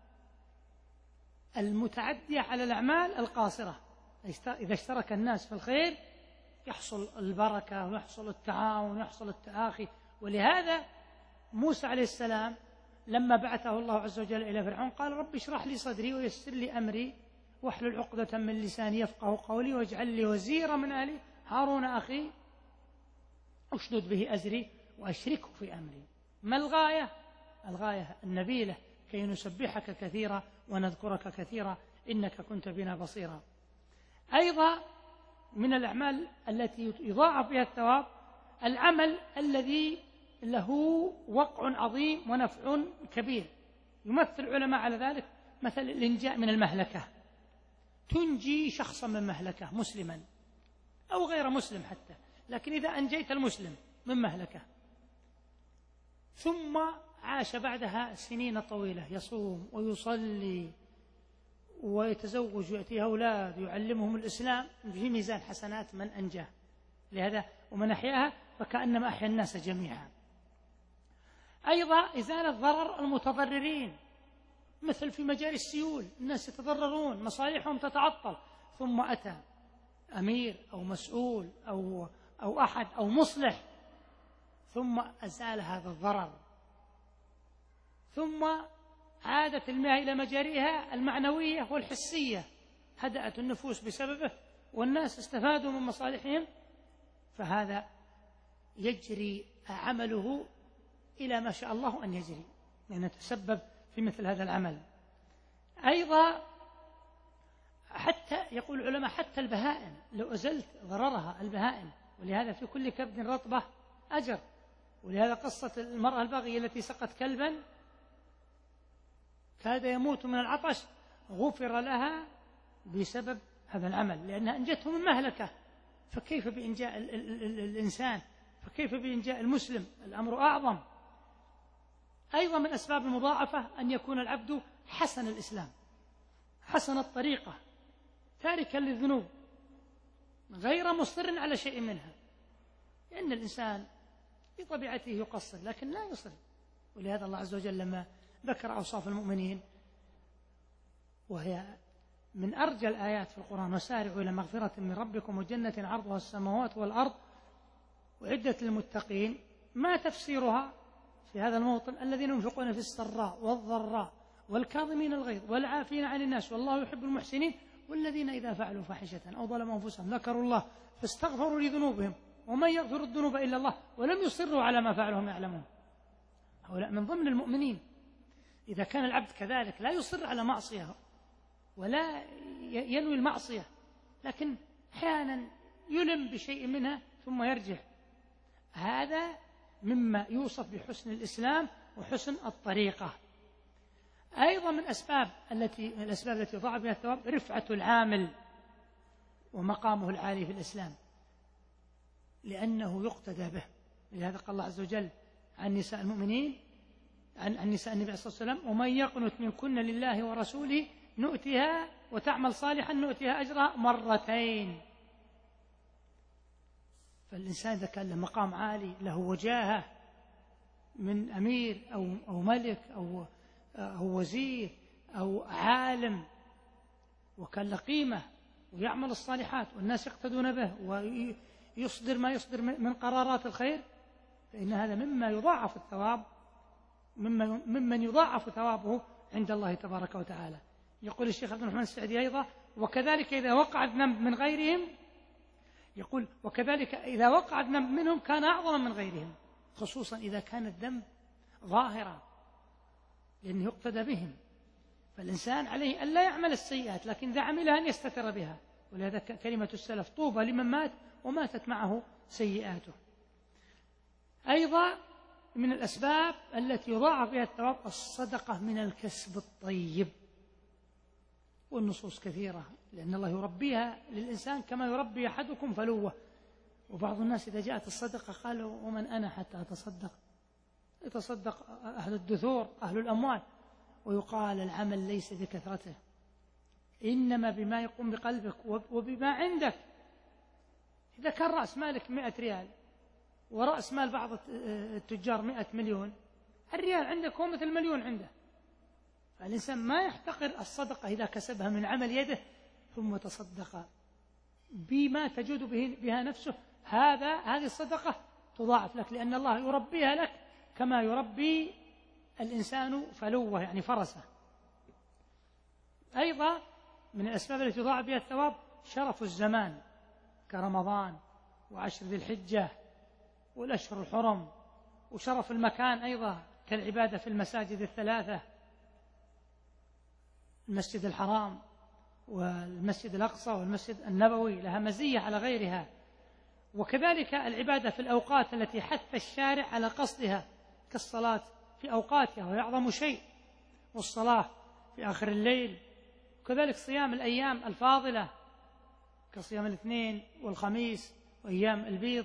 المتعدية على الأعمال القاصرة. إذا اشترك الناس في الخير يحصل البركة ويحصل التعاون ويحصل التآخي. ولهذا موسى عليه السلام لما بعثه الله عز وجل إلى فرعون قال: رب اشرح لي صدري ويسر لي أمري واحلل عقدة من لساني يفقه قولي واجعل لي وزيرا من أهلي هارون أخي أشدد به أزري وأشركه في أمري. ما الغاية؟ الغاية النبيلة كي نسبحك كثيرا ونذكرك كثيرا إنك كنت بنا بصيرا. أيضا من الأعمال التي يضاعف بها الثواب العمل الذي له وقع عظيم ونفع كبير. يمثل العلماء على ذلك مثل الإنجاء من المهلكة. تنجي شخصا من مهلكة مسلما أو غير مسلم حتى، لكن إذا أنجيت المسلم من مهلكة ثم عاش بعدها سنين طويلة يصوم ويصلي ويتزوج ويأتيه أولاد ويعلمهم الإسلام، في ميزان حسنات من أنجاه. لهذا ومن أحياها فكأنما أحيا الناس جميعا. أيضا إزالة ضرر المتضررين، مثل في مجاري السيول الناس يتضررون مصالحهم تتعطل، ثم أتى أمير أو مسؤول أو, أو أحد أو مصلح ثم أزال هذا الضرر، ثم عادت المياه إلى مجاريها المعنوية والحسية، هدأت النفوس بسببه والناس استفادوا من مصالحهم، فهذا يجري عمله إلى ما شاء الله أن يجري، لأنه تسبب في مثل هذا العمل. أيضا حتى يقول العلماء حتى البهائم لو أزلت ضررها البهائم، ولهذا في كل كبد رطبة أجر. ولهذا قصة المرأة الباغية التي سقت كلبا كاد يموت من العطش غفر لها بسبب هذا العمل، لأنها أنجته من مهلكة. فكيف بإنجاء ال ال ال الإنسان؟ فكيف بإنجاء المسلم؟ الأمر أعظم. أيضا من أسباب المضاعفة أن يكون العبد حسن الإسلام حسن الطريقة تاركا للذنوب غير مصر على شيء منها، لأن الإنسان بطبيعته يقصر لكن لا يصر. ولهذا الله عز وجل لما ذكر أوصاف المؤمنين وهي من أرجى الآيات في القرآن: وسارعوا إلى مغفرة من ربكم وجنة عرضها السماوات والأرض وعدة للمتقين، ما تفسيرها في هذا الموطن: الذين ينفقون في السراء والضراء والكاظمين الغيظ والعافين عن الناس والله يحب المحسنين والذين إذا فعلوا فاحشة أو ظلموا أنفسهم ذكروا الله فاستغفروا لذنوبهم ومن يغفر الذنوب إلا الله ولم يصروا على ما فعلوا هم يعلمون. هؤلاء من ضمن المؤمنين. إذا كان العبد كذلك لا يصر على معصية ولا ينوي المعصية، لكن أحيانا يلم بشيء منها ثم يرجع، هذا مما يوصف بحسن الإسلام وحسن الطريقة. أيضا من أسباب التي من الأسباب التي يضاع بها الثواب رفعة العامل ومقامه العالي في الإسلام، لأنه يقتدى به. لهذا قال الله عز وجل عن نساء المؤمنين عن, عن نساء النبي صلى الله عليه وسلم: ومن يقنت منكن لله ورسوله نؤتها وتعمل صالحا نؤتها أجرها مرتين. فالإنسان إذا كان له مقام عالي له وجاهة من أمير أو, أو ملك أو, أو وزير أو عالم وكان له قيمة ويعمل الصالحات والناس يقتدون به ويصدر ما يصدر من قرارات الخير، فإن هذا مما يضاعف الثواب ممن يضاعف ثوابه عند الله تبارك وتعالى. يقول الشيخ عبد الرحمن السعدي أيضا: وكذلك إذا وقع الذنب من غيرهم، يقول وكذلك إذا وقع الذنب منهم كان أعظم من غيرهم، خصوصا إذا كان الذنب ظاهرا لأنه يقتدى بهم. فالإنسان عليه أن لا يعمل السيئات، لكن إذا عملها أن يستتر بها. ولهذا كلمة السلف: طوبى لمن مات وماتت معه سيئاته. أيضا من الأسباب التي يضاعف بها الثواب الصدقة من الكسب الطيب، والنصوص كثيرة، لأن الله يربيها للإنسان كما يربي أحدكم فلوه. وبعض الناس إذا جاءت الصدقة قالوا: ومن أنا حتى أتصدق؟ يتصدق أهل الدثور أهل الأموال. ويقال: العمل ليس بكثرته، إنما بما يقوم بقلبك وبما عندك. إذا كان رأس مالك مئة ريال ورأس مال بعض التجار مئة مليون، الريال عندك هو مثل مليون عنده. فالإنسان ما يحتقر الصدقة إذا كسبها من عمل يده ثم تصدق بما تجود به بها نفسه، هذا هذه الصدقة تضاعف لك، لأن الله يربيها لك كما يربي الإنسان فلوه يعني فرسه. أيضا من الأسباب التي تضاعف بها الثواب شرف الزمان كرمضان وعشر ذي الحجة والأشهر الحرم وشرف المكان أيضا كالعبادة في المساجد الثلاثة، المسجد الحرام والمسجد الأقصى والمسجد النبوي لها مزية على غيرها. وكذلك العبادة في الأوقات التي حث الشارع على قصدها كالصلاة في أوقاتها وهي أعظم شيء، والصلاة في آخر الليل، وكذلك صيام الأيام الفاضلة كصيام الاثنين والخميس وأيام البيض،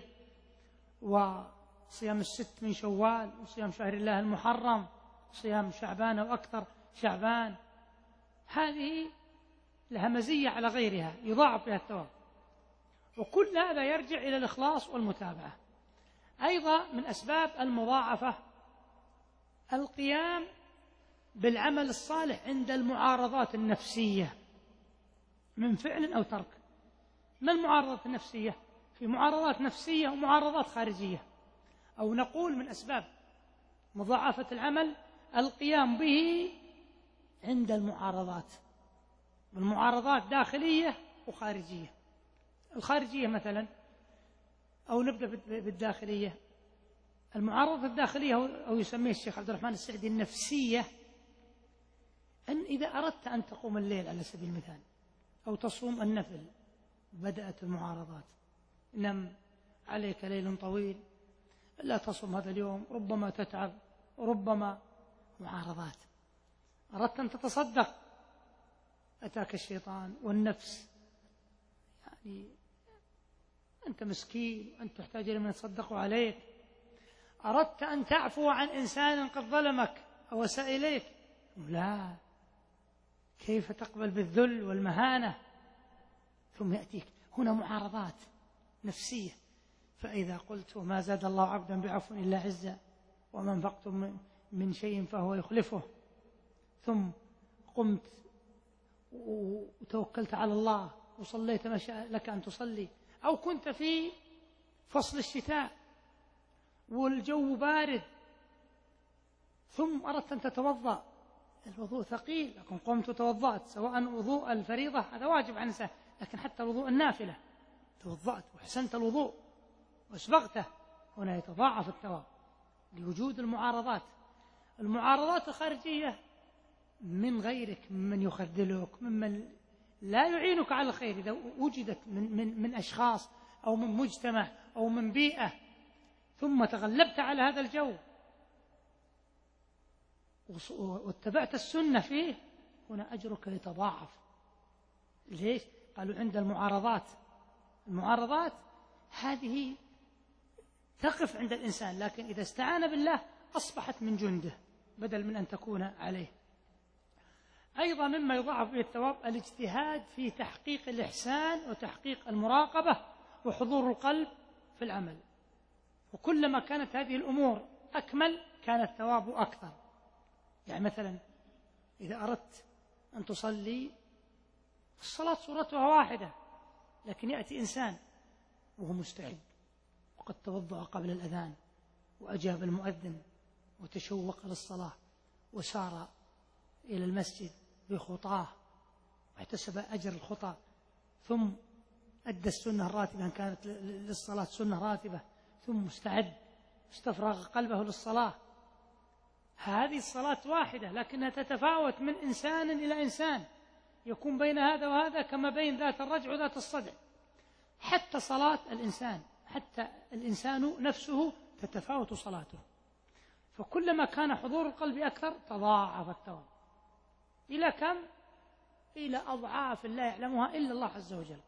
وصيام الست من شوال، وصيام شهر الله المحرم، صيام شعبان أو أكثر شعبان. هذه لها مزية على غيرها يضاعف بها الثواب، وكل هذا يرجع إلى الإخلاص والمتابعة. أيضا من أسباب المضاعفة القيام بالعمل الصالح عند المعارضات النفسية من فعل أو ترك. ما المعارضات النفسية؟ في معارضات نفسية ومعارضات خارجية، أو نقول من أسباب مضاعفة العمل القيام به عند المعارضات، والمعارضات داخلية وخارجية. الخارجية مثلا، أو نبدأ بالداخلية. المعارضة الداخلية أو يسميه الشيخ عبد الرحمن السعدي النفسية، أن إذا أردت أن تقوم الليل على سبيل المثال أو تصوم النفل، بدأت المعارضات: نم، عليك ليل طويل، لا تصوم هذا اليوم، ربما تتعب، ربما معارضات. أردت أن تتصدق، أتاك الشيطان والنفس، يعني أنت مسكين، أنت تحتاج إلى من يتصدقوا عليك. أردت أن تعفو عن إنسان قد ظلمك أو أساء إليك، لا، كيف تقبل بالذل والمهانة؟ ثم يأتيك هنا معارضات نفسية. فإذا قلت وما زاد الله عبدا بعفو إلا عزا وما انفقتم من شيء فهو يخلفه، ثم قمت وتوكلت على الله وصليت ما شاء لك أن تصلي، أو كنت في فصل الشتاء والجو بارد ثم أردت أن تتوضأ، الوضوء ثقيل، لكن قمت وتوضأت، سواء وضوء الفريضة هذا واجب عن الإنسان، لكن حتى وضوء النافلة توضأت وحسنت الوضوء واسبغته، هنا يتضاعف الثواب لوجود المعارضات. المعارضات الخارجية من غيرك، ممن يخذلك، ممن لا يعينك على الخير، إذا وجدت من, من, من أشخاص أو من مجتمع أو من بيئة ثم تغلبت على هذا الجو واتبعت السنة فيه، هنا أجرك يتضاعف. ليش؟ قالوا عند المعارضات. المعارضات هذه تقف عند الإنسان، لكن إذا استعان بالله أصبحت من جنده بدل من أن تكون عليه. أيضا مما يضاعف به الثواب الاجتهاد في تحقيق الإحسان وتحقيق المراقبة وحضور القلب في العمل، وكلما كانت هذه الأمور أكمل كان الثواب أكثر. يعني مثلا إذا أردت أن تصلي، الصلاة صورتها واحدة، لكن يأتي إنسان وهو مستعد وقد توضأ قبل الأذان وأجاب المؤذن وتشوق للصلاة وسار إلى المسجد بخطاه واحتسب أجر الخطى، ثم أدى السنة الراتبة إن كانت للصلاة سنة راتبة، ثم مستعد استفرغ قلبه للصلاة. هذه الصلاة واحدة لكنها تتفاوت من إنسان إلى إنسان، يكون بين هذا وهذا كما بين ذات الرجع وذات الصدع. حتى صلاة الإنسان، حتى الإنسان نفسه تتفاوت صلاته، فكلما كان حضور القلب أكثر تضاعف الثواب. إلى كم؟ إلى أضعاف لا يعلمها إلا الله عز وجل.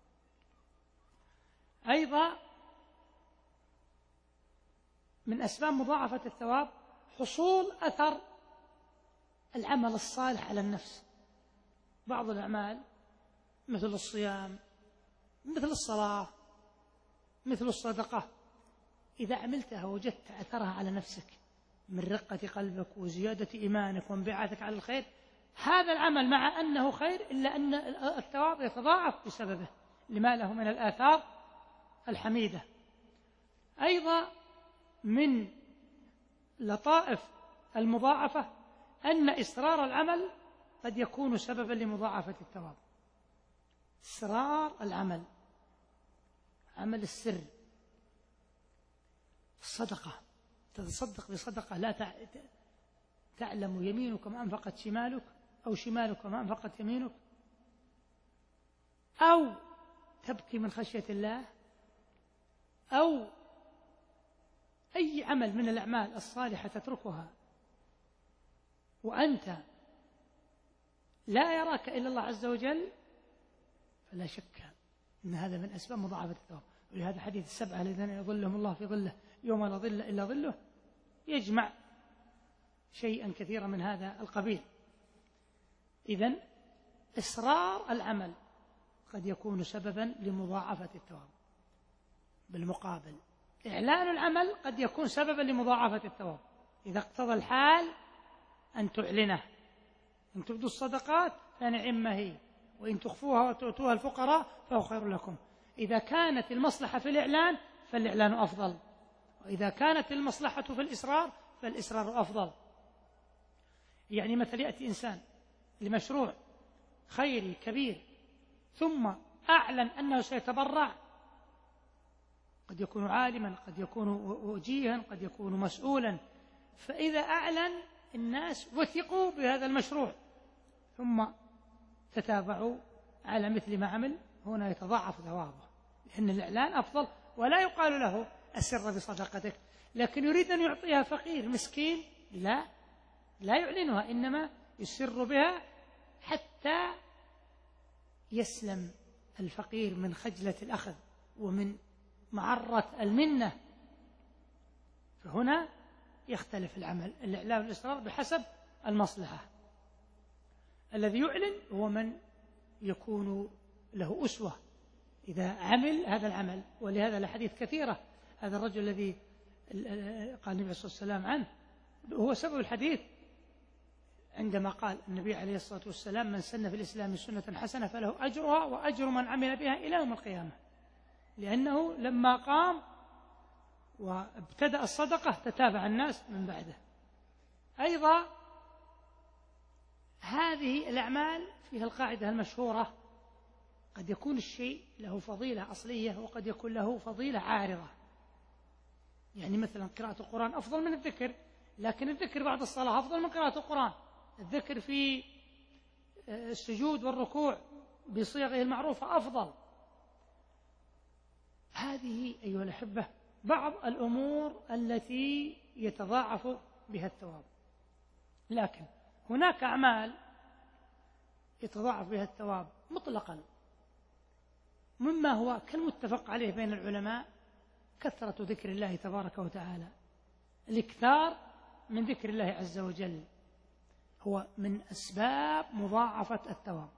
أيضا من أسباب مضاعفة الثواب حصول أثر العمل الصالح على النفس. بعض الأعمال مثل الصيام، مثل الصلاة، مثل الصدقة، إذا عملتها وجدت أثرها على نفسك من رقة قلبك وزيادة إيمانك وانبعاثك على الخير، هذا العمل مع أنه خير إلا أن الثواب يتضاعف بسببه لما له من الآثار الحميدة. أيضا من لطائف المضاعفة أن إصرار العمل قد يكون سببا لمضاعفة الثواب. إصرار العمل، عمل السر الصدقة، تتصدق بصدقة لا تعلم يمينك ما أنفقت شمالك، أو شمالك ما أنفقت يمينك، أو تبكي من خشية الله، أو أي عمل من الأعمال الصالحة تتركها وأنت لا يراك إلا الله عز وجل، فلا شك أن هذا من أسباب مضاعفة الثواب. ولهذا حديث السبعة الذين يظلهم الله في ظله يوم لا ظل إلا ظله يجمع شيئا كثيرا من هذا القبيل. إذن إصرار العمل قد يكون سببا لمضاعفة الثواب، بالمقابل إعلان العمل قد يكون سببا لمضاعفة الثواب إذا اقتضى الحال أن تعلنه. إن تبدوا الصدقات فنعم هي، وإن تخفوها وتؤتوها الفقراء فهو خير لكم. إذا كانت المصلحة في الإعلان فالإعلان أفضل، وإذا كانت المصلحة في الإصرار فالإصرار أفضل. يعني مثل يأتي إنسان لمشروع خيري كبير ثم أعلن أنه سيتبرع، قد يكون عالما، قد يكون وجيها، قد يكون مسؤولا، فإذا أعلن الناس وثقوا بهذا المشروع ثم تتابعوا على مثل ما عمل، هنا يتضاعف ثوابه، لأن الإعلان أفضل. ولا يقال له أسر بصدقتك، لكن يريد أن يعطيها فقير مسكين، لا لا يعلنها، إنما يسر بها حتى يسلم الفقير من خجلة الأخذ ومن معرة المنة. فهنا يختلف العمل، الإعلان والإصرار بحسب المصلحة. الذي يعلن هو من يكون له أسوة إذا عمل هذا العمل. ولهذا الحديث كثيرة، هذا الرجل الذي قال النبي صلى الله عليه وسلم عنه، هو سبب الحديث عندما قال النبي عليه الصلاة والسلام: من سن في الإسلام سنة حسنة فله أجرها وأجر من عمل بها إلى يوم القيامة. لأنه لما قام وابتدأ الصدقة تتابع الناس من بعده. أيضا هذه الأعمال فيها القاعدة المشهورة: قد يكون الشيء له فضيلة أصلية وقد يكون له فضيلة عارضة. يعني مثلا قراءة القرآن أفضل من الذكر، لكن الذكر بعد الصلاة أفضل من قراءة القرآن. الذكر في السجود والركوع بصيغه المعروفة أفضل. هذه أيها الأحبة بعض الأمور التي يتضاعف بها الثواب. لكن هناك أعمال يتضاعف بها الثواب مطلقا، مما هو كالمتفق عليه بين العلماء كثرة ذكر الله تبارك وتعالى. الإكثار من ذكر الله عز وجل هو من أسباب مضاعفة الثواب.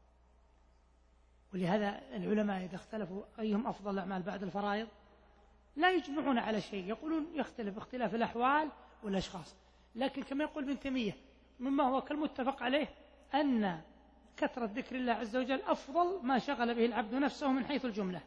ولهذا العلماء إذا اختلفوا أيهم أفضل الأعمال بعد الفرائض لا يجمعون على شيء، يقولون يختلف اختلاف الأحوال والأشخاص. لكن كما يقول ابن تيمية مما هو كالمتفق عليه أن كثرة ذكر الله عز وجل أفضل ما شغل به العبد نفسه من حيث الجملة.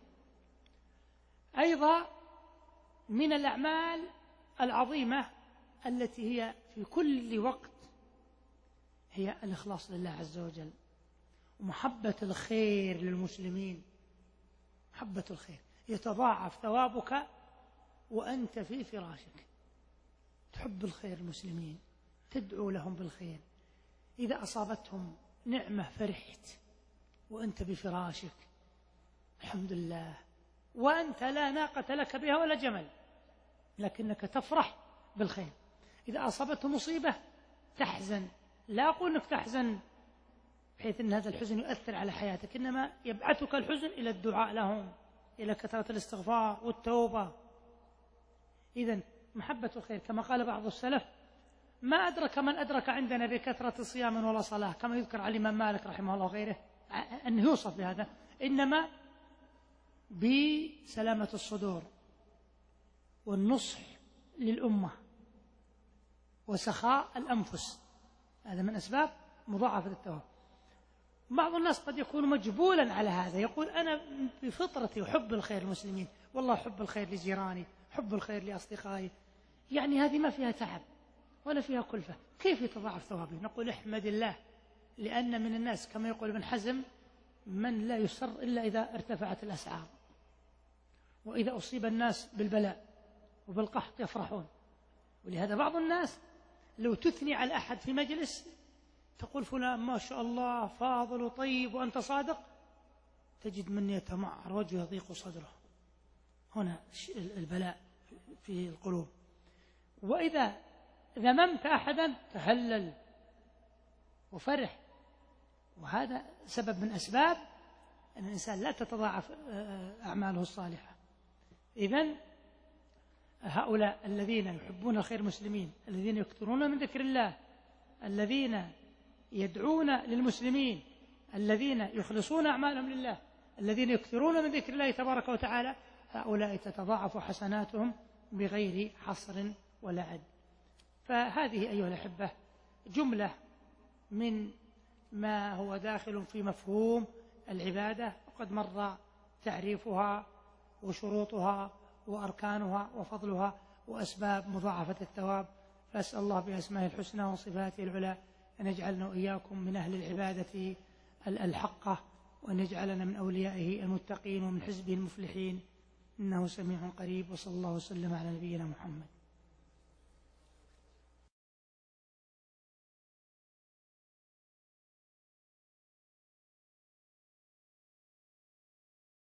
أيضا من الأعمال العظيمة التي هي في كل وقت هي الإخلاص لله عز وجل ومحبة الخير للمسلمين. محبة الخير يتضاعف ثوابك وأنت في فراشك، تحب الخير المسلمين، تدعو لهم بالخير. إذا أصابتهم نعمة فرحت وأنت بفراشك، الحمد لله، وأنت لا ناقة لك بها ولا جمل، لكنك تفرح بالخير. إذا أصابته مصيبة تحزن، لا أقول أنك تحزن بحيث أن هذا الحزن يؤثر على حياتك، إنما يبعثك الحزن إلى الدعاء لهم، إلى كثرة الاستغفار والتوبة. إذن محبة الخير كما قال بعض السلف: ما أدرك من أدرك عندنا بكثرة صيام ولا صلاة، كما يذكر عن الإمام مالك رحمه الله وغيره أنه يوصف بهذا، إنما بسلامة الصدور والنصح للأمة وسخاء الأنفس. هذا من أسباب مضاعفة الثواب. بعض الناس قد يكون مجبولا على هذا، يقول أنا بفطرتي أحب الخير للمسلمين، والله أحب الخير لجيراني، أحب الخير لأصدقائي، يعني هذه ما فيها تعب ولا فيها كلفة، كيف يتضاعف ثوابه؟ نقول احمد الله، لأن من الناس كما يقول ابن حزم من لا يسر إلا إذا ارتفعت الأسعار، وإذا أصيب الناس بالبلاء وبالقحط يفرحون. ولهذا بعض الناس لو تثني على أحد في مجلس تقول فلان ما شاء الله فاضل وطيب وأنت صادق، تجد من يتمعر وجهه يضيق صدره. هنا البلاء في القلوب. وإذا ذممت أحدا تهلل وفرح، وهذا سبب من أسباب أن الإنسان لا تتضاعف أعماله الصالحة. إذن هؤلاء الذين يحبون الخير المسلمين، الذين يكثرون من ذكر الله، الذين يدعون للمسلمين، الذين يخلصون أعمالهم لله، الذين يكثرون من ذكر الله تبارك وتعالى، هؤلاء تتضاعف حسناتهم بغير حصر ولا عد. فهذه أيها الأحبة جملة من ما هو داخل في مفهوم العبادة، وقد مر تعريفها وشروطها وأركانها وفضلها وأسباب مضاعفة الثواب. فأسأل الله بأسمائه الحسنى وصفاته العلى أن يجعلنا وإياكم من أهل العبادة الحقة، وأن يجعلنا من أوليائه المتقين ومن حزبه المفلحين، إنه سميع قريب. وصلى الله وسلم على نبينا محمد.